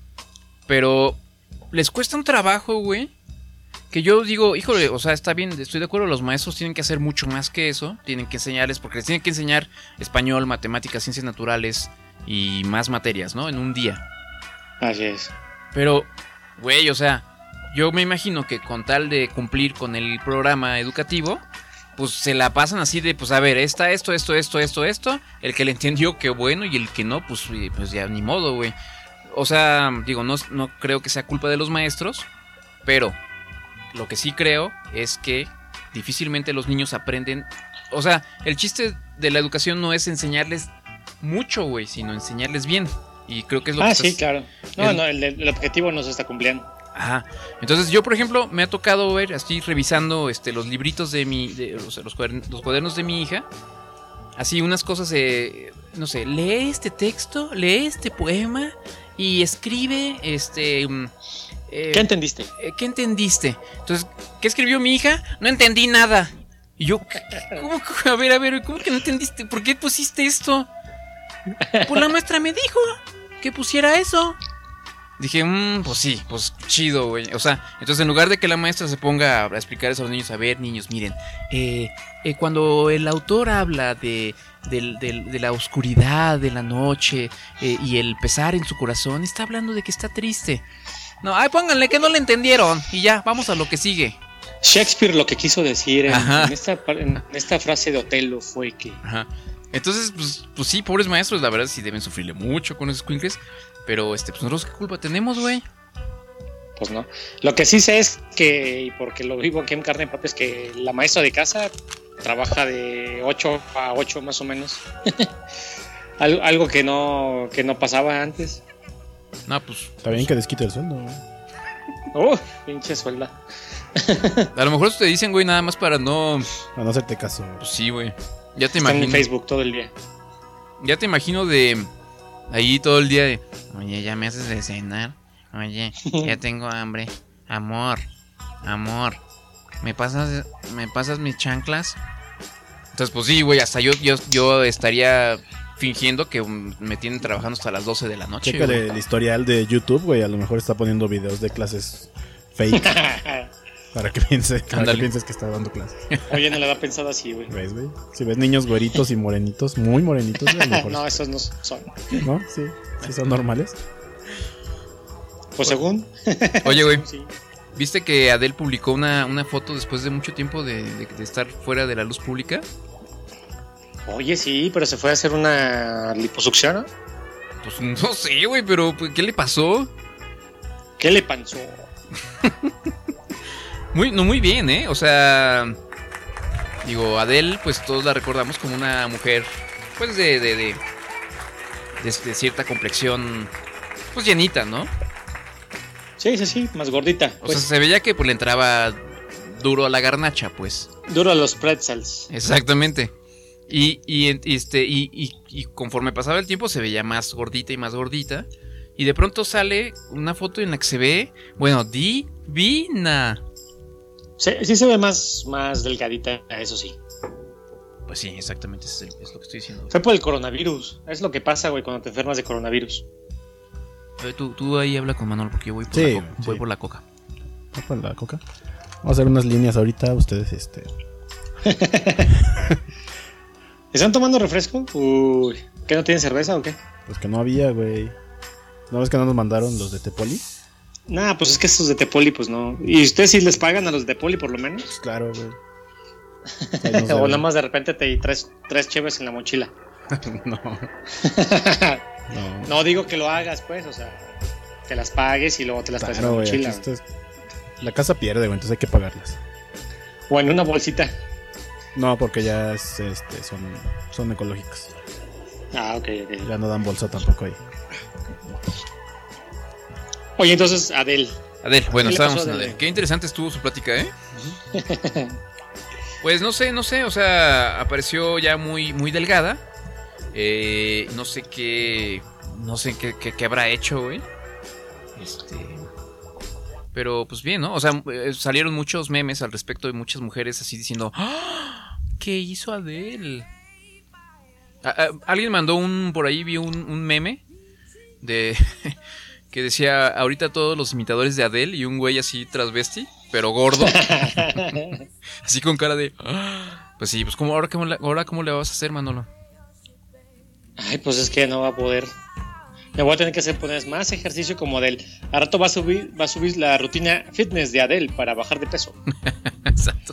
pero les cuesta un trabajo, güey. Que yo digo, híjole, o sea, está bien, estoy de acuerdo, los maestros tienen que hacer mucho más que eso. Tienen que enseñarles, porque les tienen que enseñar español, matemáticas, ciencias naturales y más materias, ¿no? En un día. Así es. Pero, güey, o sea, yo me imagino que con tal de cumplir con el programa educativo, pues se la pasan así de, pues a ver, está esto, esto, esto, esto, esto. El que le entendió, qué bueno, y el que no, pues, eh, pues ya ni modo, güey. O sea, digo, no, no creo que sea culpa de los maestros, pero lo que sí creo es que difícilmente los niños aprenden. O sea, el chiste de la educación no es enseñarles mucho, güey, sino enseñarles bien. Y creo que es lo Ah, que sí, estás- claro. No, el- no, el, el objetivo no se está cumpliendo. Ajá. Entonces yo, por ejemplo, me ha tocado ver, estoy revisando este, los libritos de mi, de, o sea, los, cuadernos, los cuadernos de mi hija. Así unas cosas, eh, no sé, lee este texto, lee este poema y escribe, este... um, eh, ¿Qué entendiste? eh, ¿Qué entendiste? Entonces, ¿qué escribió mi hija? No entendí nada. Y yo, ¿cómo? A ver, a ver, ¿cómo que no entendiste? ¿Por qué pusiste esto? Pues la maestra me dijo que pusiera eso. Dije, mmm, pues sí, pues chido, güey. O sea, entonces en lugar de que la maestra se ponga a explicar eso a los niños, a ver, niños, miren, eh, eh, cuando el autor habla de, del- del- de la oscuridad de la noche eh, y el pesar en su corazón, está hablando de que está triste. No, ay, pónganle que no le entendieron y ya, vamos a lo que sigue. Shakespeare lo que quiso decir en, Ajá. en esta, par- en esta frase de Otelo fue que Ajá. Entonces, pues, pues sí, pobres maestros, la verdad sí deben sufrirle mucho con esos escuincles. Pero, este, pues nosotros, ¿qué culpa tenemos, güey? Pues no. Lo que sí sé es que, y porque lo vivo aquí en carne propia, es que la maestra de casa trabaja de ocho a ocho más o menos. algo, algo que no que no pasaba antes. No, pues... Está bien que desquite el sueldo, güey. Oh, pinche suelda. A lo mejor te dicen, güey, nada más para no... Para no hacerte caso. Pues sí, güey. Ya te Están imagino... en Facebook todo el día. Ya te imagino de... Ahí todo el día de... Oye, ya me haces de cenar. Oye, ya tengo hambre. Amor, amor. ¿Me pasas, me pasas mis chanclas? Entonces, pues sí, güey, hasta yo, yo, yo estaría fingiendo que me tienen trabajando hasta las doce de la noche. Chécale güey. el historial de YouTube, güey. A lo mejor está poniendo videos de clases fake. Para que piense, para que pienses que está dando clases. Oye, no le da pensado así, güey. ¿Ves, güey? Si ves niños güeritos y morenitos, muy morenitos, güey, a lo mejor no, esos no son. ¿No? Sí, sí son normales. Pues según. Oye, güey. Sí. ¿Viste que Adele publicó una, una foto después de mucho tiempo de, de, de estar fuera de la luz pública? Oye, sí, pero se fue a hacer una liposucción, ¿no? Pues no sé, güey, pero ¿qué le pasó? ¿Qué le pasó? Muy, no, muy bien, ¿eh? O sea, digo, Adele, pues todos la recordamos como una mujer, pues de, de, de, de, de cierta complexión, pues llenita, ¿no? Sí, sí, sí, más gordita. O pues. sea, se veía que pues le entraba duro a la garnacha, pues. Duro a los pretzels. Exactamente. Y, y, este, y, y, y conforme pasaba el tiempo se veía más gordita y más gordita. Y de pronto sale una foto en la que se ve, bueno, divina. Sí, sí se ve más, más delgadita, eso sí. Pues sí, exactamente, es, es lo que estoy diciendo. Fue por el coronavirus. Es lo que pasa, güey, cuando te enfermas de coronavirus. Oye, tú, tú ahí habla con Manuel porque yo voy por, Sí, la, co- sí. voy por la coca. ¿No por la coca? Vamos a hacer unas líneas ahorita, ustedes, este... ¿Están tomando refresco? Uy, ¿qué no tienen cerveza o qué? Pues que no había, güey. ¿No ves que no nos mandaron los de Tepoli? Nah, pues es que estos de Tepoli, pues no. ¿Y ustedes sí les pagan a los de Tepoli por lo menos? Pues claro, güey. O nada más de repente te traes tres cheves en la mochila. No. No. No digo que lo hagas, pues, o sea, que las pagues y luego te las traes Claro, en la güey, mochila. aquí esto es- La casa pierde, güey, entonces hay que pagarlas. O en una bolsita. No, porque ya es, este, son, son ecológicas. Ah, ok, ok. Ya no dan bolsa tampoco ahí. Oye, entonces, Adele. Adele, bueno, ¿Qué le estábamos pasó a en Adele? Adele. Qué interesante estuvo su plática, ¿eh? Pues no sé, no sé, o sea, apareció ya muy, muy delgada. Eh, no sé qué, no sé qué, qué, qué habrá hecho, güey. Este, pero pues bien, ¿no? O sea, eh, salieron muchos memes al respecto de muchas mujeres así diciendo, ¡ah! ¿Qué hizo Adele? A- a- alguien mandó un, por ahí vi un, un meme de que decía, ahorita todos los imitadores de Adele y un güey así transvesti, pero gordo. Así con cara de, ¡ah! Pues sí, pues ¿cómo, ahora, cómo, le- ahora cómo le vas a hacer, Manolo? Ay, pues es que no va a poder. Me voy a tener que hacer poner más ejercicio como Adele. A rato va a subir, va a subir la rutina fitness de Adele para bajar de peso. Exacto.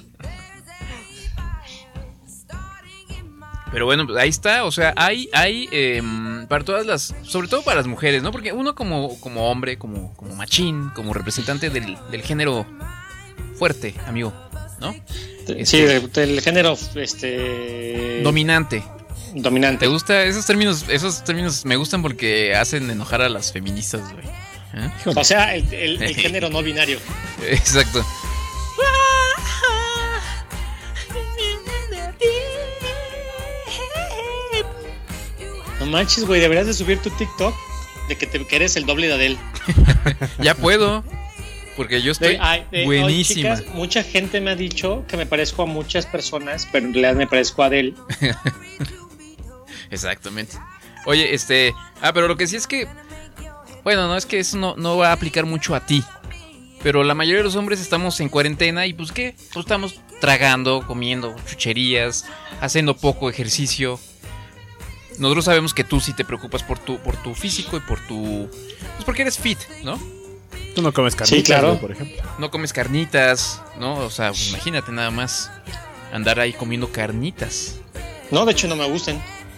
Pero bueno, pues ahí está, o sea, hay, hay eh, para todas las, sobre todo para las mujeres, ¿no? Porque uno como, como hombre, como, como machín, como representante del, del género fuerte, amigo, ¿no? Sí, Este, de- del género este dominante. Dominante. ¿Te gusta? Esos términos, esos términos me gustan porque hacen enojar a las feministas, güey. ¿Eh? O sea, el, el- el género no binario. Exacto. No manches, güey, deberías de subir tu TikTok de que, te, que eres el doble de Adele. Ya puedo. Porque yo estoy De- ay, de- buenísima. oye, chicas, mucha gente me ha dicho que me parezco a muchas personas, pero en realidad me parezco a Adele. Exactamente. Oye, este... Ah, pero lo que sí es que... Bueno, no es que eso no, no va a aplicar mucho a ti. Pero la mayoría de los hombres estamos en cuarentena y pues ¿qué? Pues estamos tragando, comiendo chucherías, haciendo poco ejercicio. Nosotros sabemos que tú sí te preocupas por tu, por tu físico y por tu... Pues porque eres fit, ¿no? Tú no comes carnitas, Sí, claro. güey, por ejemplo. No comes carnitas, ¿no? O sea, pues imagínate nada más andar ahí comiendo carnitas. No, de hecho no me gustan.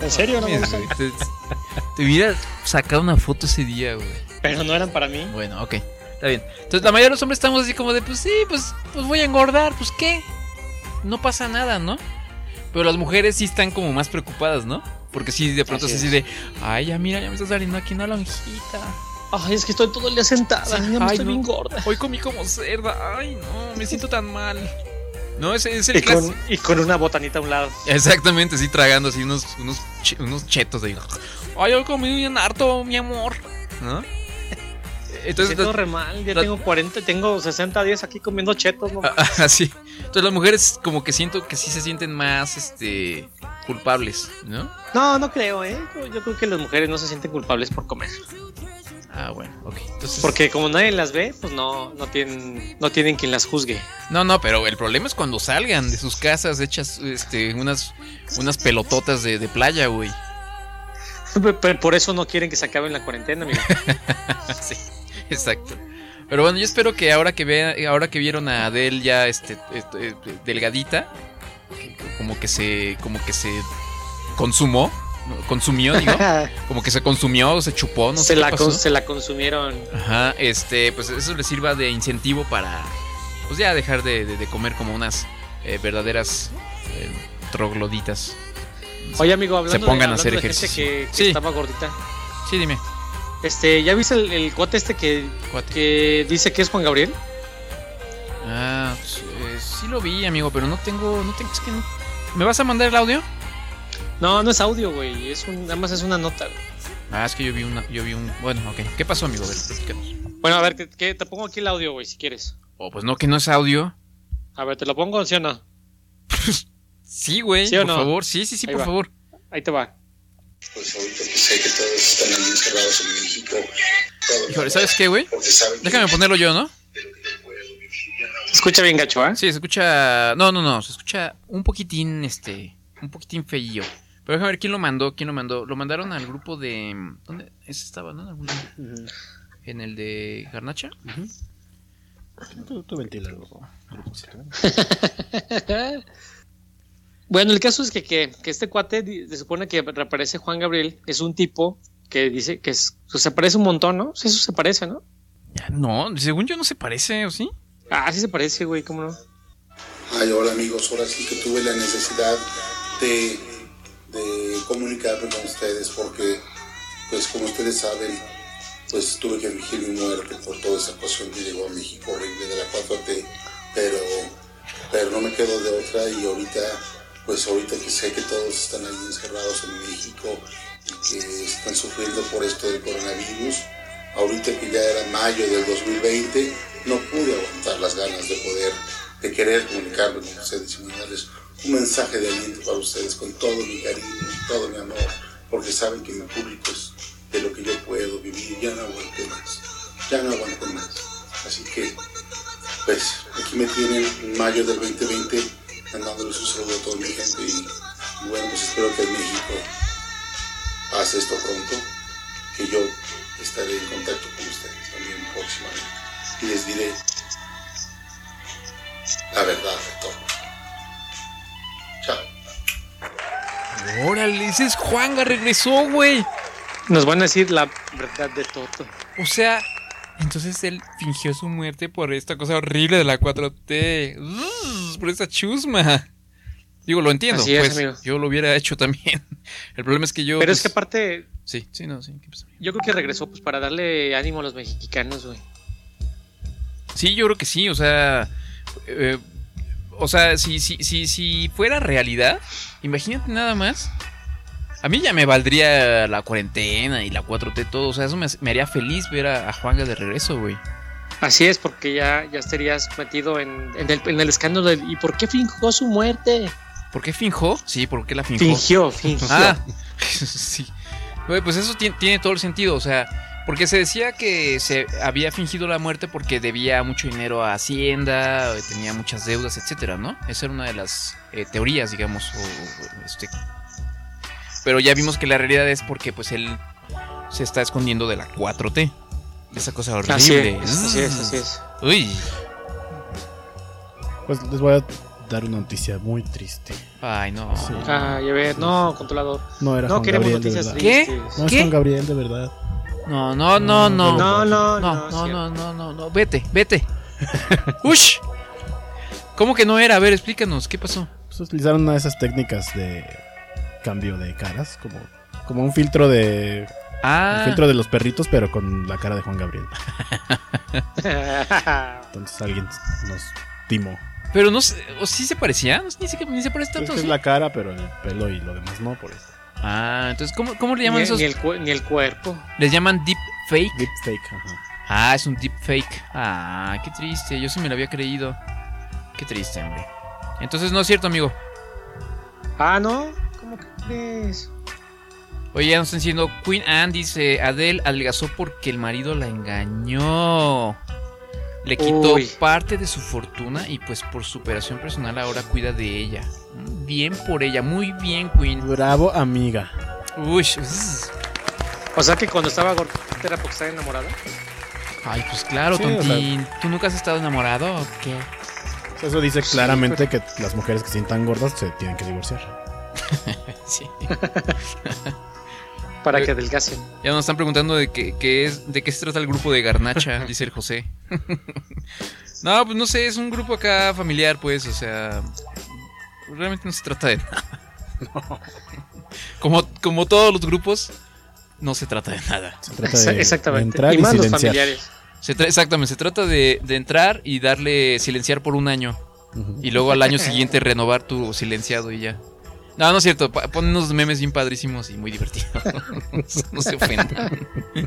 ¿En serio? No me mames, gustan. güey. Te, te hubiera sacado una foto ese día, güey. Pero no eran para mí. Bueno, ok. Está bien. Entonces la mayoría de los hombres estamos así como de, pues sí, pues, pues voy a engordar, pues qué. No pasa nada, ¿no? Pero las mujeres sí están como más preocupadas, ¿no? Porque sí, de pronto Así es así es. de, ay, ya mira, ya me está saliendo aquí una lonjita. Ay, es que estoy todo el día sentada. Sí, Ya me ay, estoy no. bien gorda. Hoy comí como cerda. Ay, no, me siento tan mal. No, ese es el Y clásico. con, y con una botanita a un lado. Exactamente, sí, tragando así unos, unos, che- unos chetos ahí. Ay, hoy comí bien harto, mi amor. ¿No? Entonces, siento re mal. Ya la- tengo cuarenta, tengo sesenta días aquí comiendo chetos. ¿No? Así. Entonces las mujeres como que siento que sí se sienten más este culpables, ¿no? No, no creo, ¿eh? Yo, yo creo que las mujeres no se sienten culpables por comer. Ah, bueno, ok. Entonces, Porque como nadie las ve, pues no, no tienen, no tienen quien las juzgue. no, no, pero el problema es cuando salgan de sus casas hechas este unas unas pelototas de, de playa, güey. Pero por eso no quieren que se acabe la cuarentena, amigo. Sí, exacto. Pero bueno, yo espero que ahora que vea, ahora que vieron a Adele ya este, este, eh, delgadita, que- que como que se como que se consumó, consumió, digo, como que se consumió, se chupó, no se, sé la qué pasó. con- se la consumieron. Ajá, este, pues eso les sirva de incentivo para, pues ya dejar de, de- de comer como unas eh, verdaderas eh, trogloditas. Oye, amigo, hablando, se pongan de, a hacer hablando de gente ejercicio. que, que Sí. estaba gordita. Sí, dime. Este, ¿ya viste el, el cuate este que, que dice que es Juan Gabriel? Ah, pues, eh, sí lo vi, amigo, pero no tengo, no tengo, es que no. ¿Me vas a mandar el audio? No, no es audio, güey. Es un, nada más es una nota. Güey. Ah, es que yo vi una, yo vi un, bueno, ok. ¿Qué pasó, amigo? A ver, platícanos. Bueno, a ver, que, que te pongo aquí el audio, güey, si quieres. Oh, pues no, que no es audio. A ver, ¿te lo pongo, sí o no? Sí, güey, ¿Sí o por no? favor. Sí, sí, sí, Ahí por va. favor. Ahí te va. Pues ahorita que sé que todos están ahí encerrados en México. todos Híjole, ¿sabes qué, güey? porque saben que- Déjame ponerlo yo, ¿no? Se escucha bien gacho, ¿eh? Sí, se escucha. No, no, no. Se escucha un poquitín, este. Un poquitín feillo. Pero déjame ver quién lo mandó. ¿Quién lo mandó? Lo mandaron al grupo de. ¿Dónde? Ese estaba, ¿no? En algún lugar. En el de Garnacha. Tú, tú ventílalo. Bueno, el caso es que, que, que este cuate di- se supone que reaparece Juan Gabriel. Es un tipo que dice que es, pues, se parece un montón, ¿no? Sí, eso se parece, ¿no? No, según yo no se parece, ¿o sí? Ah, sí se parece, güey, ¿cómo no? Ay, hola amigos, ahora sí que tuve la necesidad de, de comunicarme con ustedes porque, pues como ustedes saben, pues tuve que fingir mi muerte por toda esa cuestión que llegó a México horrible de la cuatro T, pero, pero no me quedo de otra y ahorita, pues ahorita que sé que todos están ahí encerrados en México y que están sufriendo por esto del coronavirus, ahorita que ya era mayo del dos mil veinte, no pude aguantar las ganas de poder, de querer comunicarme con ustedes y mandarles un mensaje de aliento para ustedes con todo mi cariño, todo mi amor, porque saben que mi público es de lo que yo puedo vivir, ya no aguanto más, ya no aguanto más. Así que, pues, aquí me tienen en mayo del veinte veinte, mandándoles un saludo a toda mi gente y, bueno, pues espero que en México pase esto pronto, que yo estaré en contacto con ustedes también próximamente y les diré la verdad de todo. Chao. Órale, ese es Juanga, regresó, güey. Nos van a decir la verdad de todo. O sea, entonces él fingió su muerte por esta cosa horrible de la cuatro T. Ugh, por esa chusma. Digo, lo entiendo, Así es, pues amigo. yo lo hubiera hecho también. El problema es que yo... Pero pues, es que aparte, Sí, sí, no, sí. ¿Qué pasa? yo creo que regresó pues para darle ánimo a los mexicanos, güey. Sí, yo creo que sí, o sea... eh, o sea, si, si, si, si fuera realidad, imagínate nada más. A mí ya me valdría la cuarentena y la cuatro T, todo. O sea, eso me, me haría feliz ver a, a Juanga de regreso, güey. Así es, porque ya, ya estarías metido en, en, el, en el escándalo de ¿y por qué fingió su muerte? ¿Por qué fingió? Sí, ¿por qué la fingió? Fingió, fingió. Ah, sí. Güey, pues eso tiene, tiene todo el sentido, o sea, porque se decía que se había fingido la muerte porque debía mucho dinero a Hacienda, tenía muchas deudas, etcétera, ¿no? Esa era una de las eh, teorías, digamos, o, o, este. Pero ya vimos que la realidad es porque pues él se está escondiendo de la cuatro T, de esa cosa horrible. Así es, así es, así es. Uy. Pues les voy a dar una noticia muy triste. Ay, no. Sí. Ay, a ver, no, controlador. No era No Juan queremos Gabriel, de noticias verdad. ¿Qué? tristes. No ¿Qué? es Juan Gabriel, de verdad. No, no, no, no. No, no, no, no, no, cierto. no, no, no, no. Vete, vete. Ush. ¿Cómo que no era? A ver, explícanos, ¿qué pasó? Pues utilizaron una de esas técnicas de cambio de caras, como, como un filtro de... Ah. Un filtro de los perritos, pero con la cara de Juan Gabriel. Entonces alguien nos timó. Pero no sé, ¿o sí se parecía? Ni se, ni se parece tanto. Es, que es ¿sí? la cara, pero el pelo y lo demás no, por eso. Ah, entonces, ¿cómo, cómo le llaman Ni, esos? ni el, cu- ni el cuerpo. Les llaman deep fake. Deep fake, ajá. Ah, es un deep fake. Ah, qué triste. Yo sí me lo había creído. Qué triste, hombre. Entonces no es cierto, amigo. Ah, ¿no? ¿Cómo que crees? Oye, ya nos están diciendo, Queen Anne dice, Adele adelgazó porque el marido la engañó. Le quitó Uy. parte de su fortuna y pues por superación personal ahora cuida de ella. Bien por ella, muy bien, Queen. Bravo, amiga. Uy, zzz. O sea que cuando estaba gordita era porque estaba enamorada. Ay, pues claro, Sí, tontín. o sea- ¿Tú nunca has estado enamorado o qué? Eso dice claramente que las mujeres que se sientan gordas se tienen que divorciar. Sí. Para que adelgacen. Ya nos están preguntando de qué, qué es, de qué se trata el grupo de Garnacha, dice el José. No, pues no sé, es un grupo acá familiar, pues, o sea, realmente no se trata de nada. No. Como, como todos los grupos, no se trata de nada. Se trata de Exactamente. entrar Y y, más los silenciar. familiares. Se tra- exactamente, se trata de, de entrar y darle silenciar por un año. Y luego al año siguiente renovar tu silenciado y ya. No, no es cierto, pa- ponen unos memes bien padrísimos y muy divertidos. No se ofendan.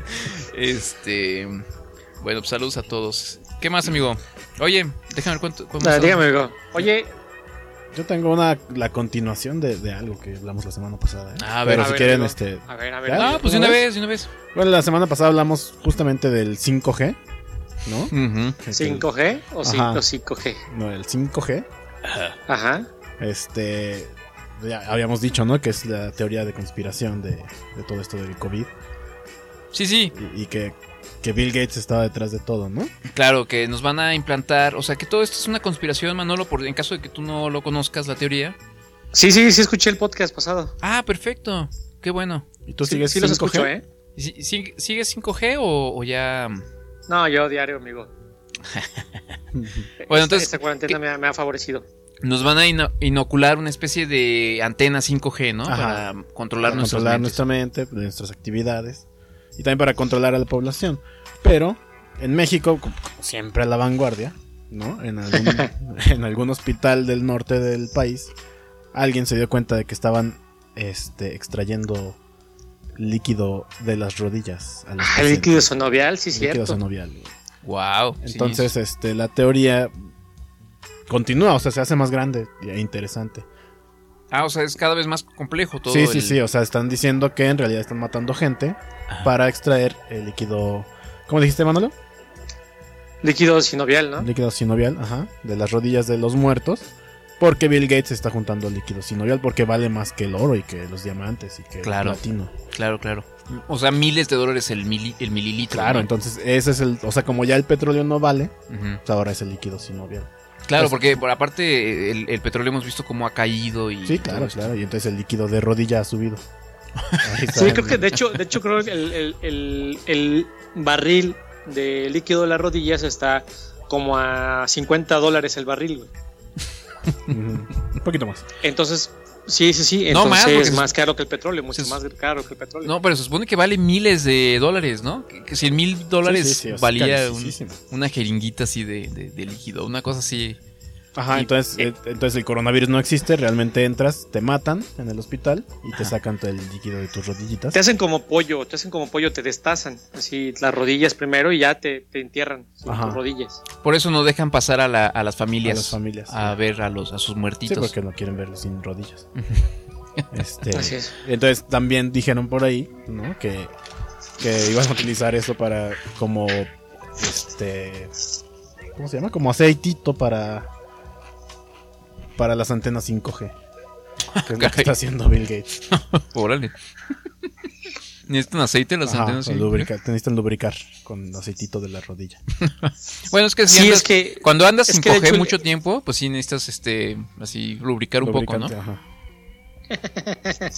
Este. Bueno, pues saludos a todos. ¿Qué más, amigo? Oye, déjame ver cuánto. cuánto Ah, más- dígame, amigo. Oye, Yo tengo una la continuación de, de algo que hablamos la semana pasada. ¿eh? A ver, Pero a si ver, quieren, amigo. este. A ver, a ver. ¿Ya? Ah, pues de una vez, de una vez. Bueno, la semana pasada hablamos justamente del cinco G, ¿no? Ujú. ¿cinco G o Ajá. cinco- cinco G? No, el cinco G. Ajá. Este. Ya habíamos dicho, ¿no? Que es la teoría de conspiración de, de todo esto del COVID. Sí, sí, Y, y que, que Bill Gates estaba detrás de todo, ¿no? claro, que nos van a implantar. O sea, que todo esto es una conspiración, Manolo, por, en caso de que tú no lo conozcas, la teoría. Sí, sí, sí, escuché el podcast pasado. Ah, perfecto. Qué bueno. ¿Y tú Sí, sigues sí los cinco G? escucho, ¿eh? ¿Sí- sí- ¿Sigues cinco G o, o ya...? No, yo diario, amigo. Bueno, Esta- entonces, Esta cuarentena me ha, me ha favorecido. nos van a ino- inocular una especie de antena cinco G, ¿no? Ajá. Para controlar Para nuestras controlar mentes. nuestra mente, nuestras actividades. Y también para controlar a la población. Pero en México, como siempre a la vanguardia, ¿no? En algún, en algún hospital del norte del país, alguien se dio cuenta de que estaban este, extrayendo líquido de las rodillas. A los Ah, el pacientes. líquido sinovial, sí, Líquido cierto. sinovial. Wow. Entonces, este, la teoría continúa, o sea, se hace más grande e interesante. Ah, o sea, es cada vez más complejo todo. Sí, sí, el- sí, o sea, están diciendo que en realidad están matando gente para extraer el líquido, ¿cómo dijiste, Manolo? Líquido sinovial, ¿no? Líquido sinovial, ajá, de las rodillas de los muertos, porque Bill Gates está juntando líquido sinovial porque vale más que el oro y que los diamantes y que Claro. el platino. Claro, claro. O sea, miles de dólares el, mili- el mililitro. Claro, ¿no? entonces ese es el, o sea, como ya el petróleo no vale, Ujú. pues ahora es el líquido sinovial. Claro, Pues- porque por aparte el, el petróleo hemos visto cómo ha caído y... Sí, todo claro, esto. claro, y entonces el líquido de rodilla ha subido. Ahí está. Sí, creo que de hecho, de hecho creo que el, el, el, el barril de líquido de las rodillas está como a cincuenta dólares el barril, güey. Ujú. Un poquito más. Entonces, sí, sí, sí. No, Entonces más, es porque más, se- caro que el petróleo, mucho se- más caro que el petróleo. No, pero se supone que vale miles de dólares, ¿no? Que, que cien mil dólares Sí, sí, sí, o sea, valía un- carísimo. una jeringuita así de, de- de líquido, una cosa así. Ajá, Y- entonces, eh, entonces el coronavirus no existe, realmente entras, te matan en el hospital y te sacan todo el líquido de tus rodillitas. Te hacen como pollo, te hacen como pollo, te destazan así las rodillas primero y ya te, te entierran en Ajá. tus rodillas. Por eso no dejan pasar a, la- a las familias A las familias, a sí. ver a los a sus Sí, muertitos. porque no quieren verlo sin rodillas. Este, Así es. entonces también dijeron por ahí, ¿no? Que, que iban a utilizar eso para como este ¿cómo se llama? Como aceitito para para las antenas cinco G. Que es lo que Caray. está haciendo Bill Gates. Órale. ¿Necesitan aceite las Ajá, antenas? Sí. lubricar, te necesitan lubricar con aceitito de la rodilla. Bueno, es que si Sí, andas, es que- cuando andas es sin que de coger hecho- mucho tiempo, pues sí necesitas este así lubricar un poco, ¿no? Lubricante, ajá.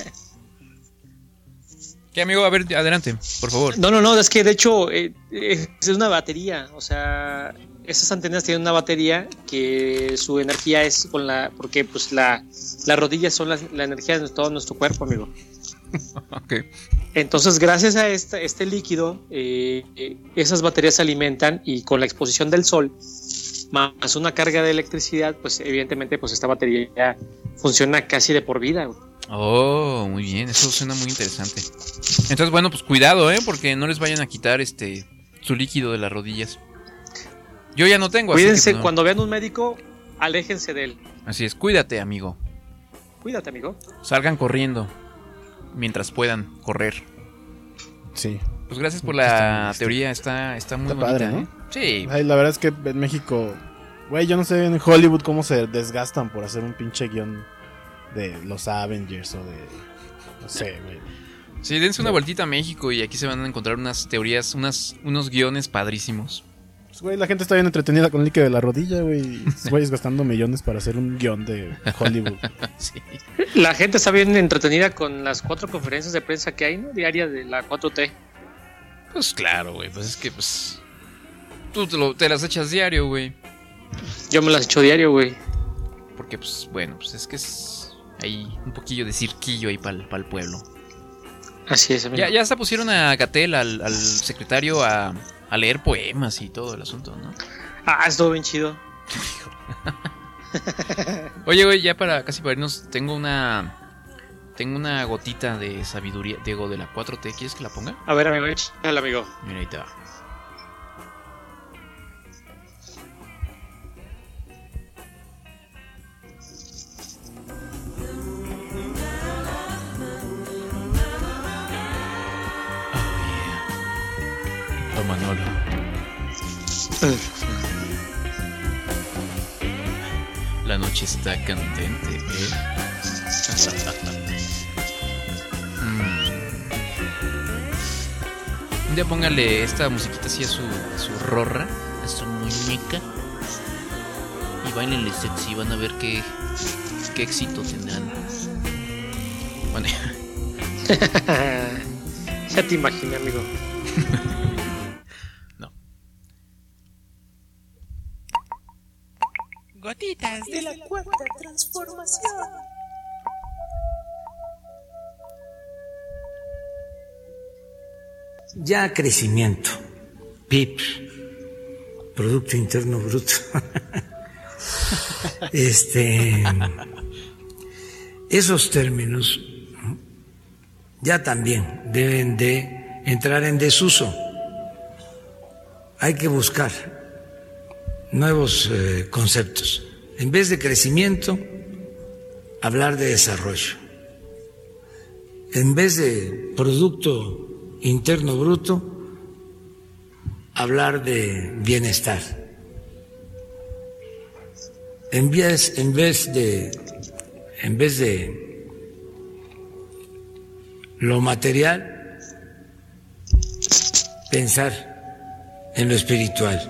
¿Qué, amigo? A ver, adelante, por favor. No, no, no, es que de hecho eh, eh, es una batería, o sea, esas antenas tienen una batería que su energía es con la, porque pues la, las rodillas son la, la energía de todo nuestro cuerpo, amigo. Ok. Entonces, gracias a esta, este líquido, eh, eh, esas baterías se alimentan y con la exposición del sol, más una carga de electricidad, pues evidentemente pues esta batería funciona casi de por vida, güey. Oh, muy bien, eso suena muy interesante. Entonces, bueno, pues cuidado, ¿eh? Porque no les vayan a quitar este su líquido de las rodillas. Yo ya no tengo, así que, Cuídense, no. cuando vean un médico, aléjense de él. Así es, cuídate, amigo. Cuídate, amigo. Salgan corriendo mientras puedan correr. Sí. Pues gracias por Está- la está- teoría, está, está muy Está bonita, padre, ¿no? ¿eh? Sí. Ay, la verdad es que en México, güey, yo no sé en Hollywood cómo se desgastan por hacer un pinche guión de los Avengers o de... No sé, güey. Sí, dense una vueltita a México y aquí se van a encontrar unas teorías, unas, unos guiones padrísimos. Pues, güey, la gente está bien entretenida con el líquido de la rodilla, güey. y Güeyes gastando millones para hacer un guión de Hollywood. Sí. La gente está bien entretenida con las cuatro conferencias de prensa que hay, ¿no? Diarias de la cuatro T. Pues claro, güey, pues es que pues tú te, lo- te las echas diario, güey. Yo me las echo diario, güey. Porque pues bueno, pues es que es hay un poquillo de cirquillo ahí para el pueblo. Así es, amigo. Ya, ya hasta pusieron a Gatell, al, al secretario, a, a leer poemas y todo el asunto, ¿no? Ah, estuvo bien chido. Oye, güey, ya para casi para irnos, tengo una tengo una gotita de sabiduría, digo, de la cuatro T. ¿Quieres que la ponga? A ver, amigo, échale, amigo. Mira, ahí te va. Oh, Manolo. La noche está candente, ¿eh? Mm. Un día póngale esta musiquita así a su, a su rorra, a su muñeca. Y bailenle sexy, van a ver qué, qué éxito tendrán. Bueno. Ya te imaginé, amigo. Gotitas de la cuarta transformación. Ya crecimiento, P I B, Producto Interno Bruto. este, esos términos ya también deben de entrar en desuso. Hay que buscar nuevos eh, conceptos. En vez de crecimiento, hablar de desarrollo. En vez de Producto Interno Bruto, hablar de bienestar. En vez, en vez de, en vez de lo material, pensar en lo espiritual.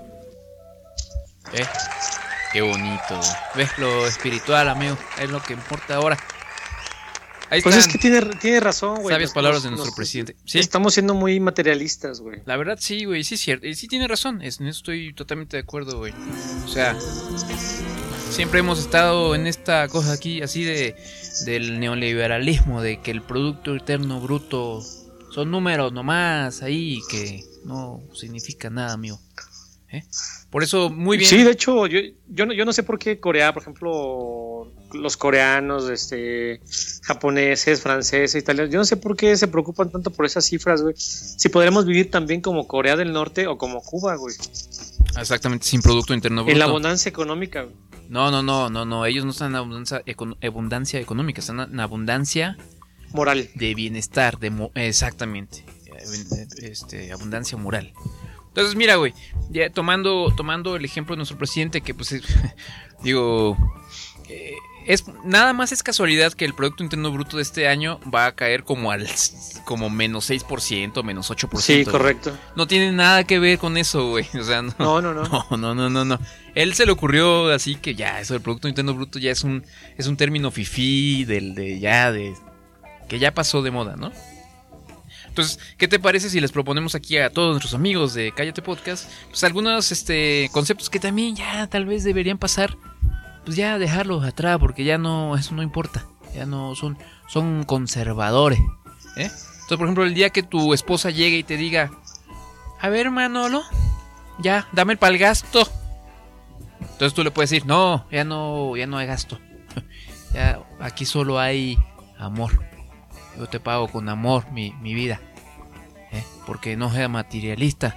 ¿Eh? Qué bonito. ¿Ves? Lo espiritual, amigo, es lo que importa ahora. Ahí Pues están. es que tiene, tiene razón, güey. Sabias Nos- palabras nos- de nuestro nos- presidente. Sí. Estamos siendo muy materialistas, güey. La verdad sí, güey, sí es cierto. Y sí tiene razón, es, en eso estoy totalmente de acuerdo, güey. O sea, siempre hemos estado en esta cosa aquí, así de del neoliberalismo, de que el Producto Interno Bruto son números nomás ahí que no significa nada, amigo. ¿Eh? Por eso, muy bien. Sí, de hecho, yo, yo, no, yo no sé por qué Corea, por ejemplo, los coreanos, este, japoneses, franceses, italianos, yo no sé por qué se preocupan tanto por esas cifras, güey. Si podremos vivir también como Corea del Norte o como Cuba, güey. Exactamente, sin Producto Interno Bruto. En la abundancia económica, güey. No, no, no, no, no, ellos no están en abundancia, econ- abundancia económica, están en abundancia moral. De bienestar, de mo- exactamente. Este, abundancia moral. Entonces, mira, güey, ya tomando, tomando el ejemplo de nuestro presidente, que pues, es, digo, eh, es nada más es casualidad que el Producto Interno Bruto de este año va a caer como al como menos seis por ciento, menos ocho por ciento. Sí, correcto. Güey. No tiene nada que ver con eso, güey. O sea, no. No, no, no. No, no, no, no, no. Él se le ocurrió así que ya, eso del Producto Interno Bruto ya es un es un término fifí del de ya de que ya pasó de moda, ¿no? Entonces, ¿qué te parece si les proponemos aquí a todos nuestros amigos de Cállate Podcast pues algunos este conceptos que también ya tal vez deberían pasar, pues ya dejarlos atrás porque ya no, eso no importa, ya no son son conservadores, ¿eh? Entonces, por ejemplo, el día que tu esposa llegue y te diga, a ver, Manolo, ya, dame el pa'l gasto. Entonces tú le puedes decir, no, ya no, ya no hay gasto. Ya, aquí solo hay amor. Yo te pago con amor mi, mi vida, ¿eh? Porque no sea materialista.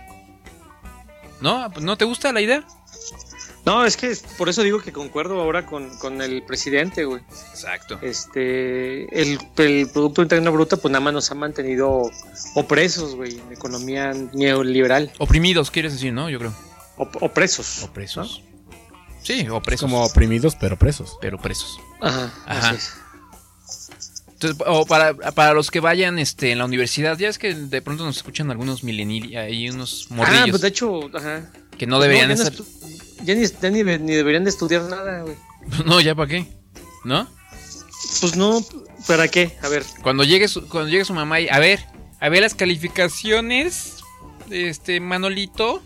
¿No? ¿No te gusta la idea? No, es que por eso digo que concuerdo ahora con, con el presidente, güey. Exacto. Este, el, el Producto Interno Bruto, pues nada más nos ha mantenido opresos, güey, en economía neoliberal. Oprimidos, quieres decir, ¿no? Yo creo. Op- opresos. Opresos. ¿No? Sí, opresos. Como oprimidos, pero presos. Pero presos. Ajá. Ajá. Así es. Entonces, o para, para los que vayan este, en la universidad, ya es que de pronto nos escuchan algunos millennials y unos morrillos. Ah, pues de hecho, ajá. Que no deberían no, ya estar... No estu- ya ni, ya ni, ni deberían de estudiar nada, güey. No, ¿ya para qué? ¿No? Pues no, ¿para qué? A ver. Cuando llegue su, cuando llegue su mamá y... A ver, a ver las calificaciones, este, Manolito.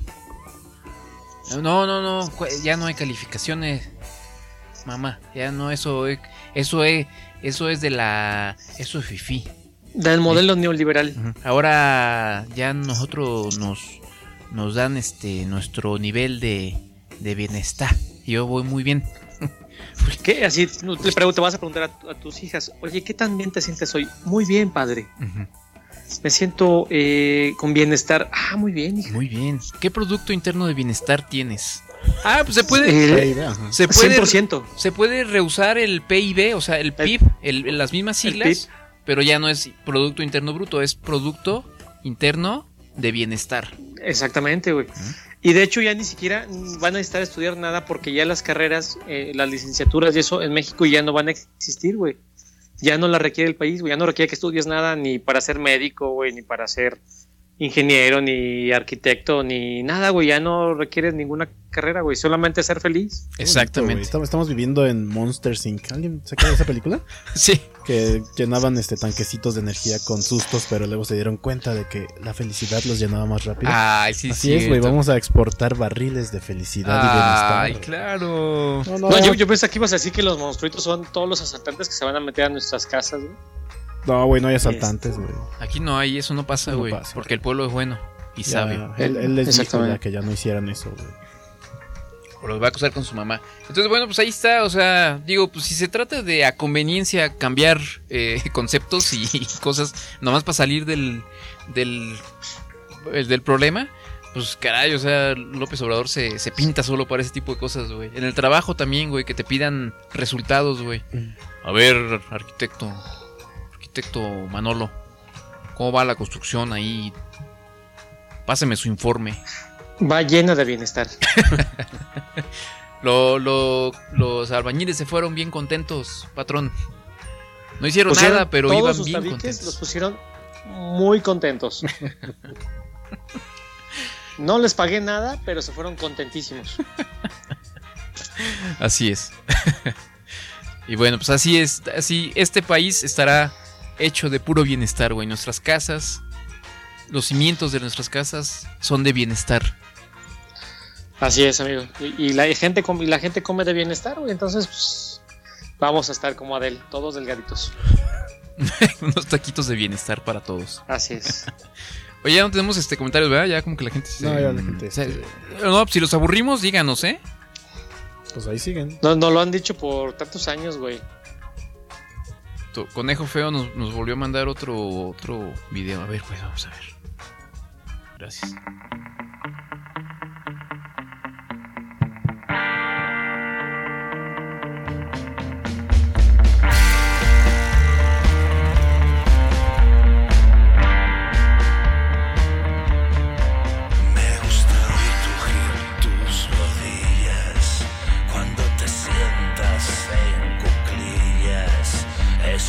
No, no, no, ya no hay calificaciones, mamá. Ya no, eso es... Eso es... Eso es de la... Eso es fifí. Del modelo ¿Sí? neoliberal. Uh-huh. Ahora ya nosotros nos... Nos dan este... Nuestro nivel de... De bienestar. Yo voy muy bien. ¿Qué? Así le pregunto, vas a preguntar a, a tus hijas, oye, ¿qué tan bien te sientes hoy? Muy bien, padre. Uh-huh. Me siento eh, con bienestar. Ah, muy bien, hija. Muy bien. ¿Qué producto interno de bienestar tienes? Ah, pues se puede. Eh, se puede. cien por ciento. Se puede reusar el P I B, o sea, el P I B, el, el, las mismas siglas, pero ya no es Producto Interno Bruto, es Producto Interno de Bienestar. Exactamente, güey. ¿Mm? Y de hecho ya ni siquiera van a necesitar estudiar nada porque ya las carreras, eh, las licenciaturas y eso en México ya no van a existir, güey. Ya no la requiere el país, güey. Ya no requiere que estudies nada ni para ser médico, güey, ni para ser ingeniero, ni arquitecto, ni nada, güey. Ya no requieres ninguna carrera, güey. Solamente ser feliz. Exactamente. Estamos, estamos viviendo en Monsters incorporated. ¿Alguien se acuerda de esa película? Sí. Que llenaban este tanquecitos de energía con sustos, pero luego se dieron cuenta de que la felicidad los llenaba más rápido. Ay, sí, Así es, güey. Vamos a exportar barriles de felicidad Ay, y bienestar. Ay, claro. No, no. no yo, yo pensé que ibas a decir que los monstruitos son todos los asaltantes que se van a meter a nuestras casas, güey. No, güey, no hay asaltantes, güey. Aquí no hay, eso no pasa, güey. No porque el pueblo es bueno y ya, sabio. Él, él les dijo ya que ya no hicieran eso, güey. O los va a acusar con su mamá. Entonces, bueno, pues ahí está. O sea, digo, pues si se trata de a conveniencia cambiar eh, conceptos y cosas, nomás para salir del, del, del problema, pues caray, o sea, López Obrador se, se pinta solo para ese tipo de cosas, güey. En el trabajo también, güey, que te pidan resultados, güey. A ver, arquitecto. Arquitecto Manolo, ¿cómo va la construcción ahí? Páseme su informe. Va lleno de bienestar. lo, lo, los albañiles se fueron bien contentos, patrón. No hicieron pusieron nada, pero todos iban sus bien tabiques, contentos. Los pusieron muy contentos. No les pagué nada, pero se fueron contentísimos. Así es. Y bueno, pues así es, así este país estará hecho de puro bienestar, güey. Nuestras casas, los cimientos de nuestras casas son de bienestar. Así es, amigo. Y, y, la, gente come, y la gente come de bienestar, güey. Entonces, pues, vamos a estar como Adele, todos delgaditos. Unos taquitos de bienestar para todos. Así es. Oye, ya no tenemos este comentarios, ¿verdad? Ya como que la gente se... No, ya la gente... Se, este... No, si los aburrimos, díganos, ¿eh? Pues ahí siguen. No, no lo han dicho por tantos años, güey. Conejo Feo nos, nos volvió a mandar otro otro video. A ver, pues vamos a ver. Gracias. Cuando te sientas en cuclillas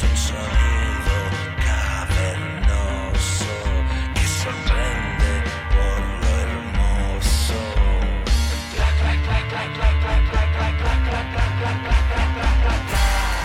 es un sonido cavernoso que sorprende por lo hermoso. Clac, clac, clac, clac, clac, clac, clac, clac, clac, clac, clac, clac, clac, clac, clac, clac.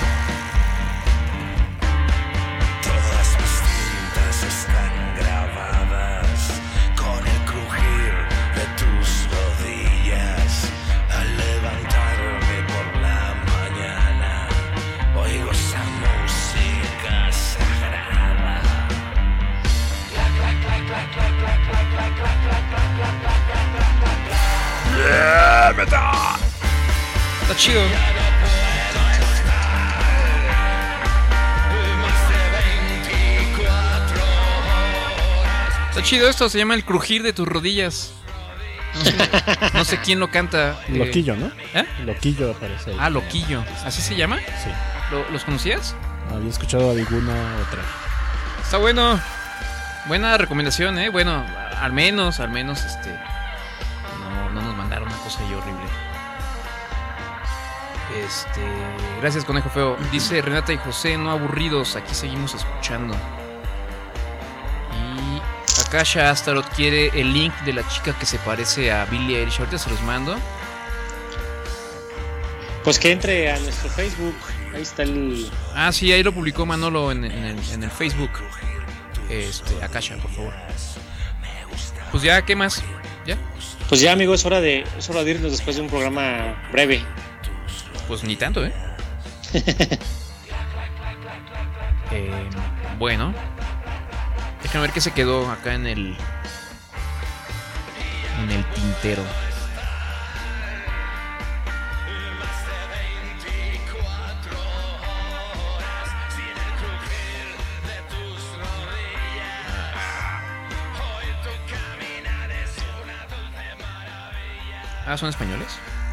Todas mis cintas están grabadas con el crujir de tus rodillas. Al levantarme por la mañana, oigo esa música sagrada. Clac, clac, clac, clac, clac, clac, clac, clac, clac, clac, clac, clac, clac, clac, clac, clac. Yeah, metal. Está chido. Está chido esto, se llama El crujir de tus rodillas. No sé, no sé quién lo canta. eh. Loquillo, ¿no? ¿Eh? Loquillo aparece ahí. Ah, Loquillo. ¿Así se llama? Sí. ¿Lo- ¿Los conocías? Había escuchado alguna otra. Está bueno. Buena recomendación, ¿eh? Bueno, al menos, al menos, este... No, no nos mandaron una cosa ahí horrible. Este... Gracias, Conejo Feo. Dice Renata y José, no aburridos, aquí seguimos escuchando. Y Akasha Astaroth quiere el link de la chica que se parece a Billie Eilish. Ahorita se los mando. Pues que entre a nuestro Facebook. Ahí está el... Ah, sí, ahí lo publicó Manolo en, en el, en el Facebook. Este, Akasha, por favor. Pues ya, ¿qué más? ¿Ya? Pues ya, amigo, es hora de, es hora de irnos después de un programa breve. Pues ni tanto, ¿eh? eh bueno. Déjame ver qué se quedó acá en el... En el tintero. Ah, ¿son españoles?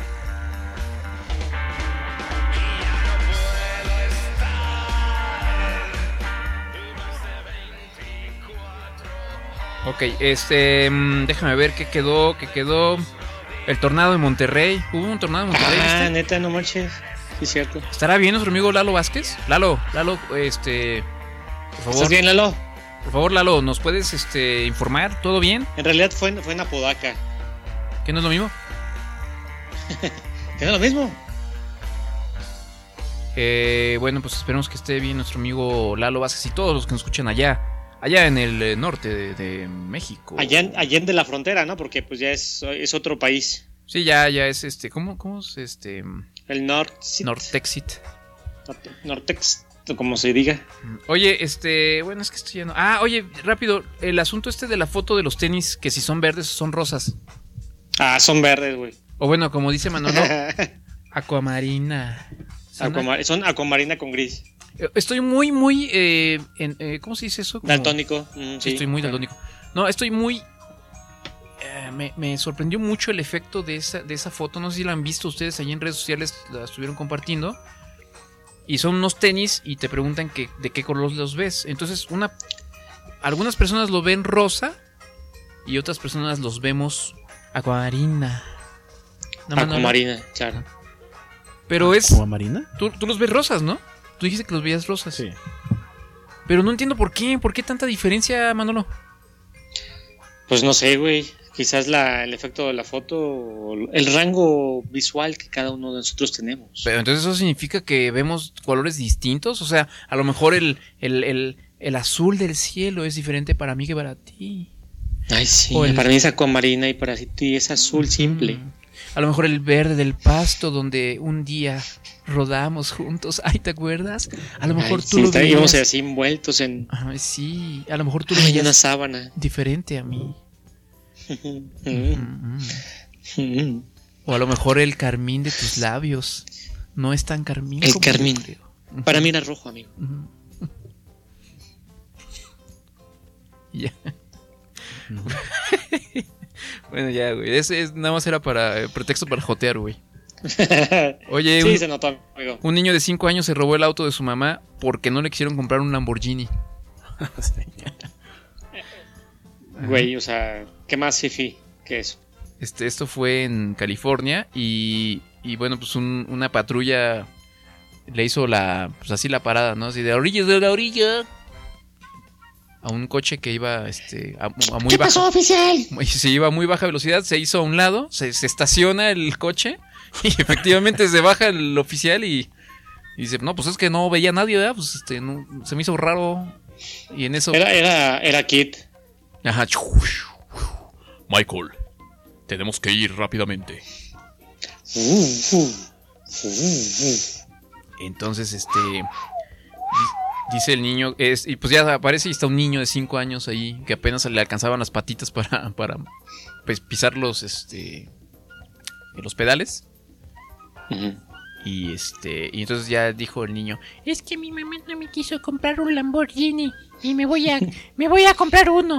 Ok, este... mm, déjame ver qué quedó, qué quedó... El tornado de Monterrey. Hubo un tornado de Monterrey, Ah, ¿viste? neta, no manches. Sí, es cierto. ¿Estará bien nuestro amigo Lalo Vázquez? Lalo, Lalo, este... Por favor. ¿Estás bien, Lalo? Por favor, Lalo, ¿nos puedes este, informar? ¿Todo bien? En realidad fue, en- fue en Apodaca. ¿Que no es lo mismo? ¿Que no es lo mismo? Eh, bueno, pues esperemos que esté bien nuestro amigo Lalo Vázquez y todos los que nos escuchan allá. Allá en el eh, norte de, de México. Allá, en- allá en de la frontera, ¿no? Porque pues ya es, es otro país. Sí, ya, ya es este... ¿Cómo, cómo es este...? El Nortexit. Nortexit. Norte- Nortex, como se diga. Oye, este... Bueno, es que estoy ya no... Ah, oye, rápido. El asunto este de la foto de los tenis, que si son verdes o son rosas. Ah, son verdes, güey. O bueno, como dice Manolo, aquamarina. Son Aquamar- son aquamarina con gris. Estoy muy, muy... Eh, en, eh, ¿Cómo se dice eso? Como- Daltónico. Mm, Sí, sí. estoy muy daltónico. No, estoy muy... eh, me, me sorprendió mucho el efecto de esa, de esa foto. No sé si la han visto ustedes allí en redes sociales, la estuvieron compartiendo. Y son unos tenis y te preguntan que, de qué color los ves. Entonces, una, algunas personas lo ven rosa y otras personas los vemos aquamarina. ¿No, Manolo? Aquamarina, claro. Pero es... ¿Aquamarina? Tú, tú los ves rosas, ¿no? Tú dijiste que los veías rosas. Sí. Pero no entiendo por qué. ¿Por qué tanta diferencia, Manolo? Pues no sé, güey. Quizás la, el efecto de la foto, o el rango visual que cada uno de nosotros tenemos. Pero entonces eso significa que vemos colores distintos. O sea, a lo mejor el, el, el, el azul del cielo es diferente para mí que para ti. Ay, sí. O el- Para mí es aquamarina y para ti es azul simple. A lo mejor el verde del pasto donde un día rodamos juntos. Ay, ¿te acuerdas? A lo mejor Ay, tú sí, lo está- veías... íbamos así envueltos en... Ay, sí. A lo mejor tú lo Ay, veías una sábana. diferente a mí. Mm. O a lo mejor el carmín de tus labios no es tan carmín El como yo carmín. creo. Para mí era rojo, amigo. Ujú. Ya. Bueno, ya, güey. Ese es, nada más era para eh, pretexto para jotear, güey. Oye, Sí, un, se notó, amigo. un niño de cinco años se robó el auto de su mamá porque no le quisieron comprar un Lamborghini. Güey, o sea, ¿qué más fifi que eso? Este, esto fue en California y, y bueno, pues un- una patrulla le hizo la, pues así la parada, ¿no? Así de orilla de la orilla. A un coche que iba este, a, a muy ¿Qué baja. pasó, oficial? Se iba a muy baja velocidad, se hizo a un lado, se, se estaciona el coche y efectivamente se baja el oficial y, y dice, no, pues es que no veía a nadie, ¿verdad? Pues este, no, se me hizo raro. Y en eso... Era, era, era Kit. Ajá. Michael, tenemos que ir rápidamente. Uh, uh, uh, uh. Entonces, este... Dice el niño, es, y pues ya aparece y está un niño de cinco años ahí que apenas le alcanzaban las patitas para, para pues, pisar los, este, los pedales. Uh-huh. Y este, y entonces ya dijo el niño, es que mi mamá no me quiso comprar un Lamborghini y me voy a, me voy a comprar uno.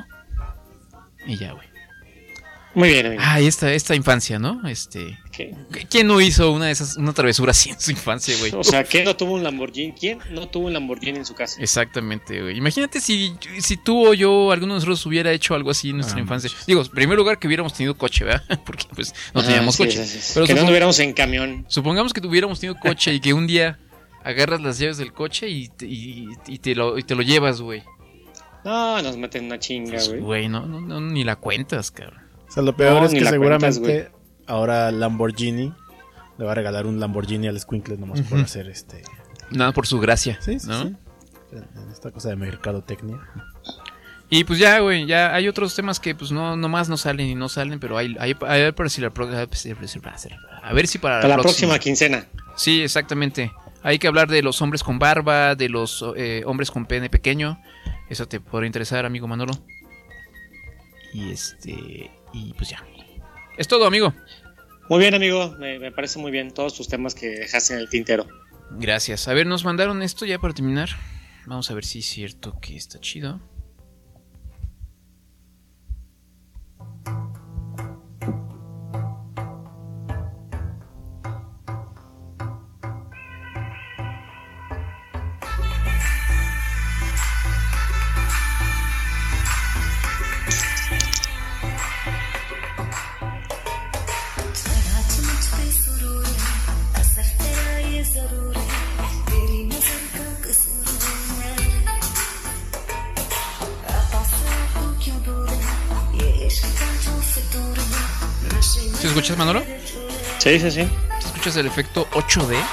Y ya, güey. Muy bien, amigo. Ah, esta, esta infancia, ¿no? Este. ¿Qué? ¿Quién no hizo una de esas, una travesura así en su infancia, güey? O sea, ¿quién no tuvo un Lamborghini? ¿Quién no tuvo un Lamborghini en su casa? Exactamente, güey. Imagínate si, si tú o yo, alguno de nosotros hubiera hecho algo así en nuestra ah, infancia. Digo, en primer lugar que hubiéramos tenido coche, ¿verdad? Porque pues no ah, teníamos sí, coche. Sí, sí. Pero que supong- no tuviéramos en camión. Supongamos que tuviéramos tenido coche y que un día agarras las llaves del coche y, y, y, te, lo, y te lo llevas, güey. No, nos meten una chinga, güey. Pues, güey, no, no, no, ni la cuentas, cabrón. O sea, lo peor no, es que seguramente cuentas, ahora Lamborghini le va a regalar un Lamborghini al escuincle nomás uh-huh. por hacer este... Nada, por su gracia, sí, sí, ¿no? Sí. Esta cosa de mercadotecnia. Y pues ya, güey, ya hay otros temas que pues no nomás no salen y no salen, pero hay, hay, hay a ver si la pro- a ver si para, para la, la próxima. próxima quincena. Sí, exactamente. Hay que hablar de los hombres con barba, de los eh, hombres con pene pequeño. Eso te podría interesar, amigo Manolo. Y este... Y pues ya. Es todo, amigo. Muy bien, amigo. Me, me parece muy bien todos tus temas que dejaste en el tintero. Gracias. A ver, nos mandaron esto ya para terminar. Vamos a ver si es cierto que está chido. ¿Te escuchas, Manolo? Sí, sí, sí. ¿Te escuchas el efecto ocho D?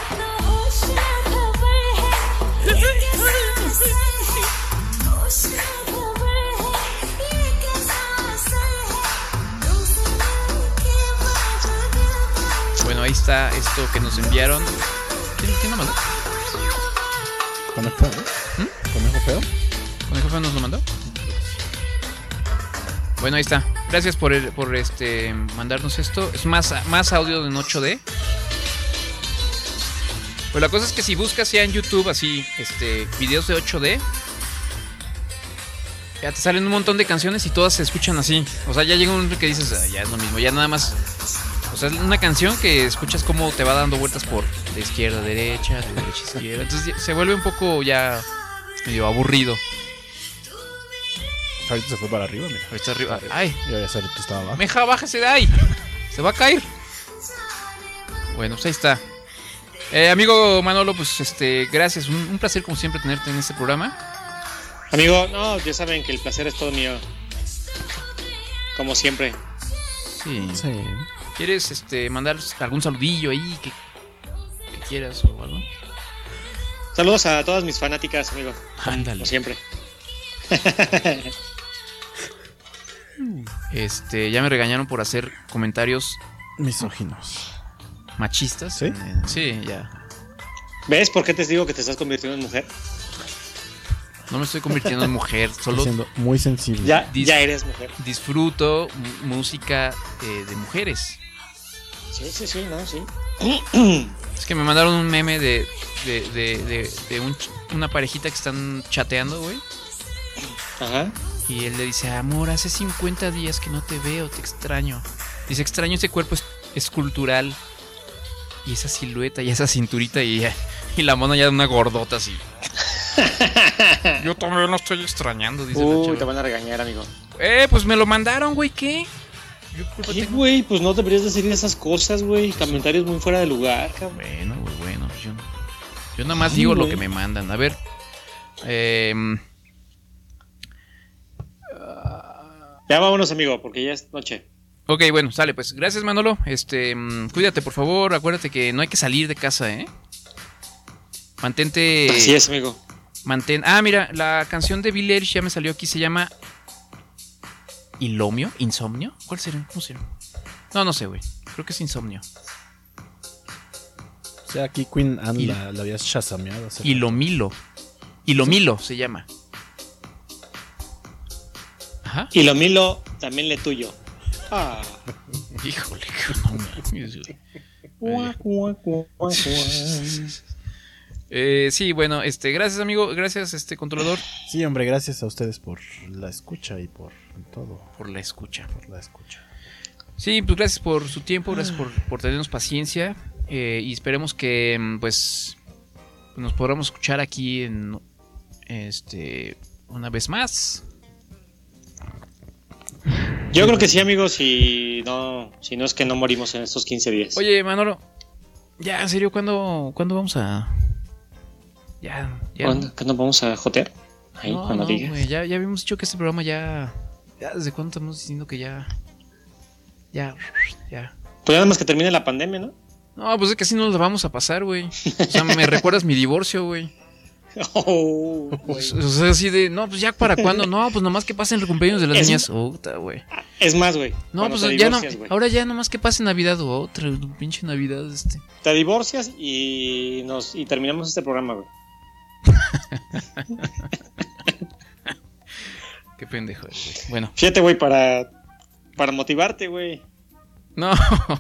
Bueno, ahí está esto que nos enviaron. ¿Quién, quién lo mandó? ¿Conejo feo? ¿Mm? ¿Conejo feo? ¿Conejo feo nos lo mandó? Bueno, ahí está. Gracias por el, por este mandarnos esto. Es más, más audio en ocho D. Pues la cosa es que si buscas ya en YouTube así, este, videos de ocho D, ya te salen un montón de canciones y todas se escuchan así. O sea, ya llega un momento que dices, ah, ya es lo mismo, ya nada más. O sea, es una canción que escuchas cómo te va dando vueltas por de izquierda a derecha, de derecha a izquierda. Entonces se vuelve un poco ya medio aburrido. Ahorita se fue para arriba, mira. Ahorita arriba. Ay. Yo ya sabía que estaba abajo. Meja, bájese de ahí. Se va a caer. Bueno, pues ahí está. Eh, amigo Manolo, pues este, gracias. Un, un placer como siempre tenerte en este programa. Amigo, no, ya saben que el placer es todo mío. Como siempre. Sí. sí. ¿Quieres este mandar algún saludillo ahí que, que quieras o algo? Saludos a todas mis fanáticas, amigo. Ándale. Como siempre. Este, ya me regañaron por hacer comentarios misóginos, machistas. ¿Sí? Sí, ya. ¿Ves por qué te digo que te estás convirtiendo en mujer? No me estoy convirtiendo en mujer, solo siendo muy sensible. Ya, dis- ya eres mujer. Disfruto m- música eh, de mujeres. Sí, sí, sí, no, sí. Es que me mandaron un meme de de, de, de, de un, una parejita que están chateando, güey. Ajá. Y él le dice, amor, hace cincuenta días que no te veo, te extraño. Dice, extraño ese cuerpo es- escultural y esa silueta y esa cinturita y, y la mona ya de una gordota así. Yo también lo estoy extrañando, dice Uy, la chava. te van a regañar, amigo. Eh, pues me lo mandaron, güey, ¿qué? ¿Qué, güey? Pues no deberías decir esas cosas, güey. Comentarios muy fuera de lugar, cabrón. Bueno, güey, bueno, pues yo no. Yo nada más digo lo que me mandan. A ver. Eh, ya vámonos, amigo, porque ya es noche. Ok, bueno, sale, pues. Gracias, Manolo. Este, cuídate, por favor. Acuérdate que no hay que salir de casa, ¿eh? Mantente. Así es, amigo. Mantén. Ah, mira, la canción de Billie Eilish ya me salió aquí. Se llama ¿Ilomio? ¿Insomnio? ¿Cuál sería? ¿Cómo se llama? No, no sé, güey. Creo que es Insomnio. O sea, aquí Queen Anne la, la habías chasameado. Ilomilo. Ilomilo se llama. Ajá. Ilomilo también le tuyo. Ah. Híjole, no, eh, sí, bueno, este, gracias, amigo, gracias, este, controlador. Sí, hombre, gracias a ustedes por la escucha y por todo. Por la escucha. Por la escucha. Sí, pues gracias por su tiempo, gracias por, por tenernos paciencia, eh, y esperemos que, pues, nos podamos escuchar aquí en, este, una vez más. Yo creo que sí, amigos, si no, si no es que no morimos en estos quince días. Oye, Manolo, ya, en serio, ¿cuándo, ¿cuándo vamos a...? Ya, ya. ¿Cuándo, ¿cuándo vamos a jotear? Ahí, no, cuando no, digas. Wey, ya, ya habíamos dicho que este programa ya... Ya, ¿desde cuándo estamos diciendo que ya... Ya, ya... Pues nada más que termine la pandemia, ¿no? No, pues es que así no nos la vamos a pasar, güey. O sea, me recuerdas mi divorcio, güey. Oh, o sea, así de, no, pues ya para cuándo, no, pues nomás que pasen el cumpleaños de las es, niñas, otra, güey. Es más, güey. No, pues ya no, wey. Ahora ya nomás que pase Navidad o otra, pinche Navidad, este. Te divorcias y nos y terminamos este programa, güey. Qué pendejo, güey. Bueno. Fíjate, güey, para para motivarte, güey. No.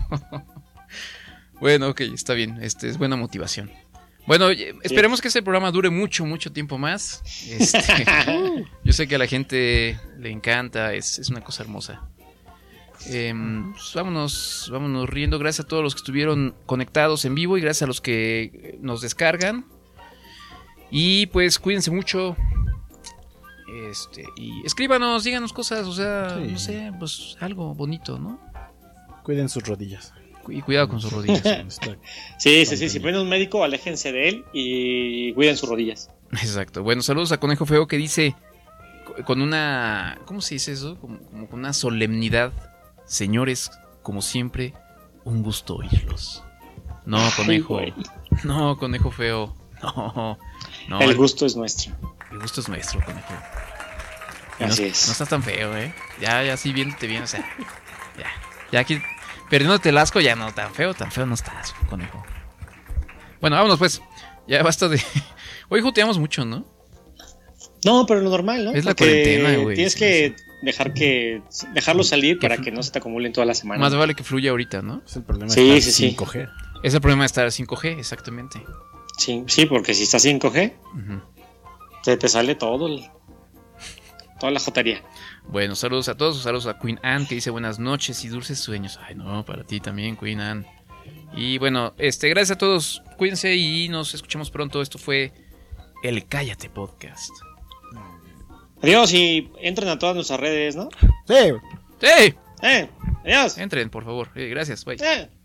Bueno, ok, está bien, este es buena motivación. Bueno, esperemos que este programa dure mucho, mucho tiempo más. Este, yo sé que a la gente le encanta, es, es una cosa hermosa. Eh, pues vámonos, vámonos riendo. Gracias a todos los que estuvieron conectados en vivo y gracias a los que nos descargan. Y pues cuídense mucho. Este, y escríbanos, díganos cosas, o sea, sí. No sé, pues algo bonito, ¿no? Cuiden sus rodillas. Y cuidado con sus rodillas. Sí, sí, sí. Si ven un médico, aléjense de él y cuiden sus rodillas. Exacto. Bueno, saludos a Conejo Feo que dice con una... ¿Cómo se dice eso? Como, como con una solemnidad. Señores, como siempre, un gusto oírlos. No, Conejo. Ay, no, Conejo Feo. No, no. El gusto es nuestro. El gusto es nuestro, Conejo. Y Así no, es. No estás tan feo, ¿eh? Ya, ya, sí, viéndote bien, o sea... Ya, ya aquí... Perdiéndote el asco, ya no, tan feo, tan feo no estás, Conejo. Bueno, vámonos pues. Ya basta de... Hoy joteamos mucho, ¿no? No, pero lo normal, ¿no? Es la Porque cuarentena, güey. Tienes que dejar que dejarlo salir que para flu... que no se te acumulen toda la semana. Más vale que fluya ahorita, ¿no? Es el problema sí, de estar sí, cinco G. Sí. Es el problema de estar cinco G, exactamente. Sí, sí, porque si estás cinco G, uh-huh. se te sale todo el... toda la jotería. Bueno, saludos a todos, saludos a Queen Anne que dice buenas noches y dulces sueños. Ay, no, para ti también, Queen Anne. Y bueno, este, gracias a todos, cuídense y nos escuchamos pronto. Esto fue el Cállate Podcast. Adiós y entren a todas nuestras redes, ¿no? Sí. Sí. Eh, adiós. Entren, por favor. Eh, gracias, bye. Eh.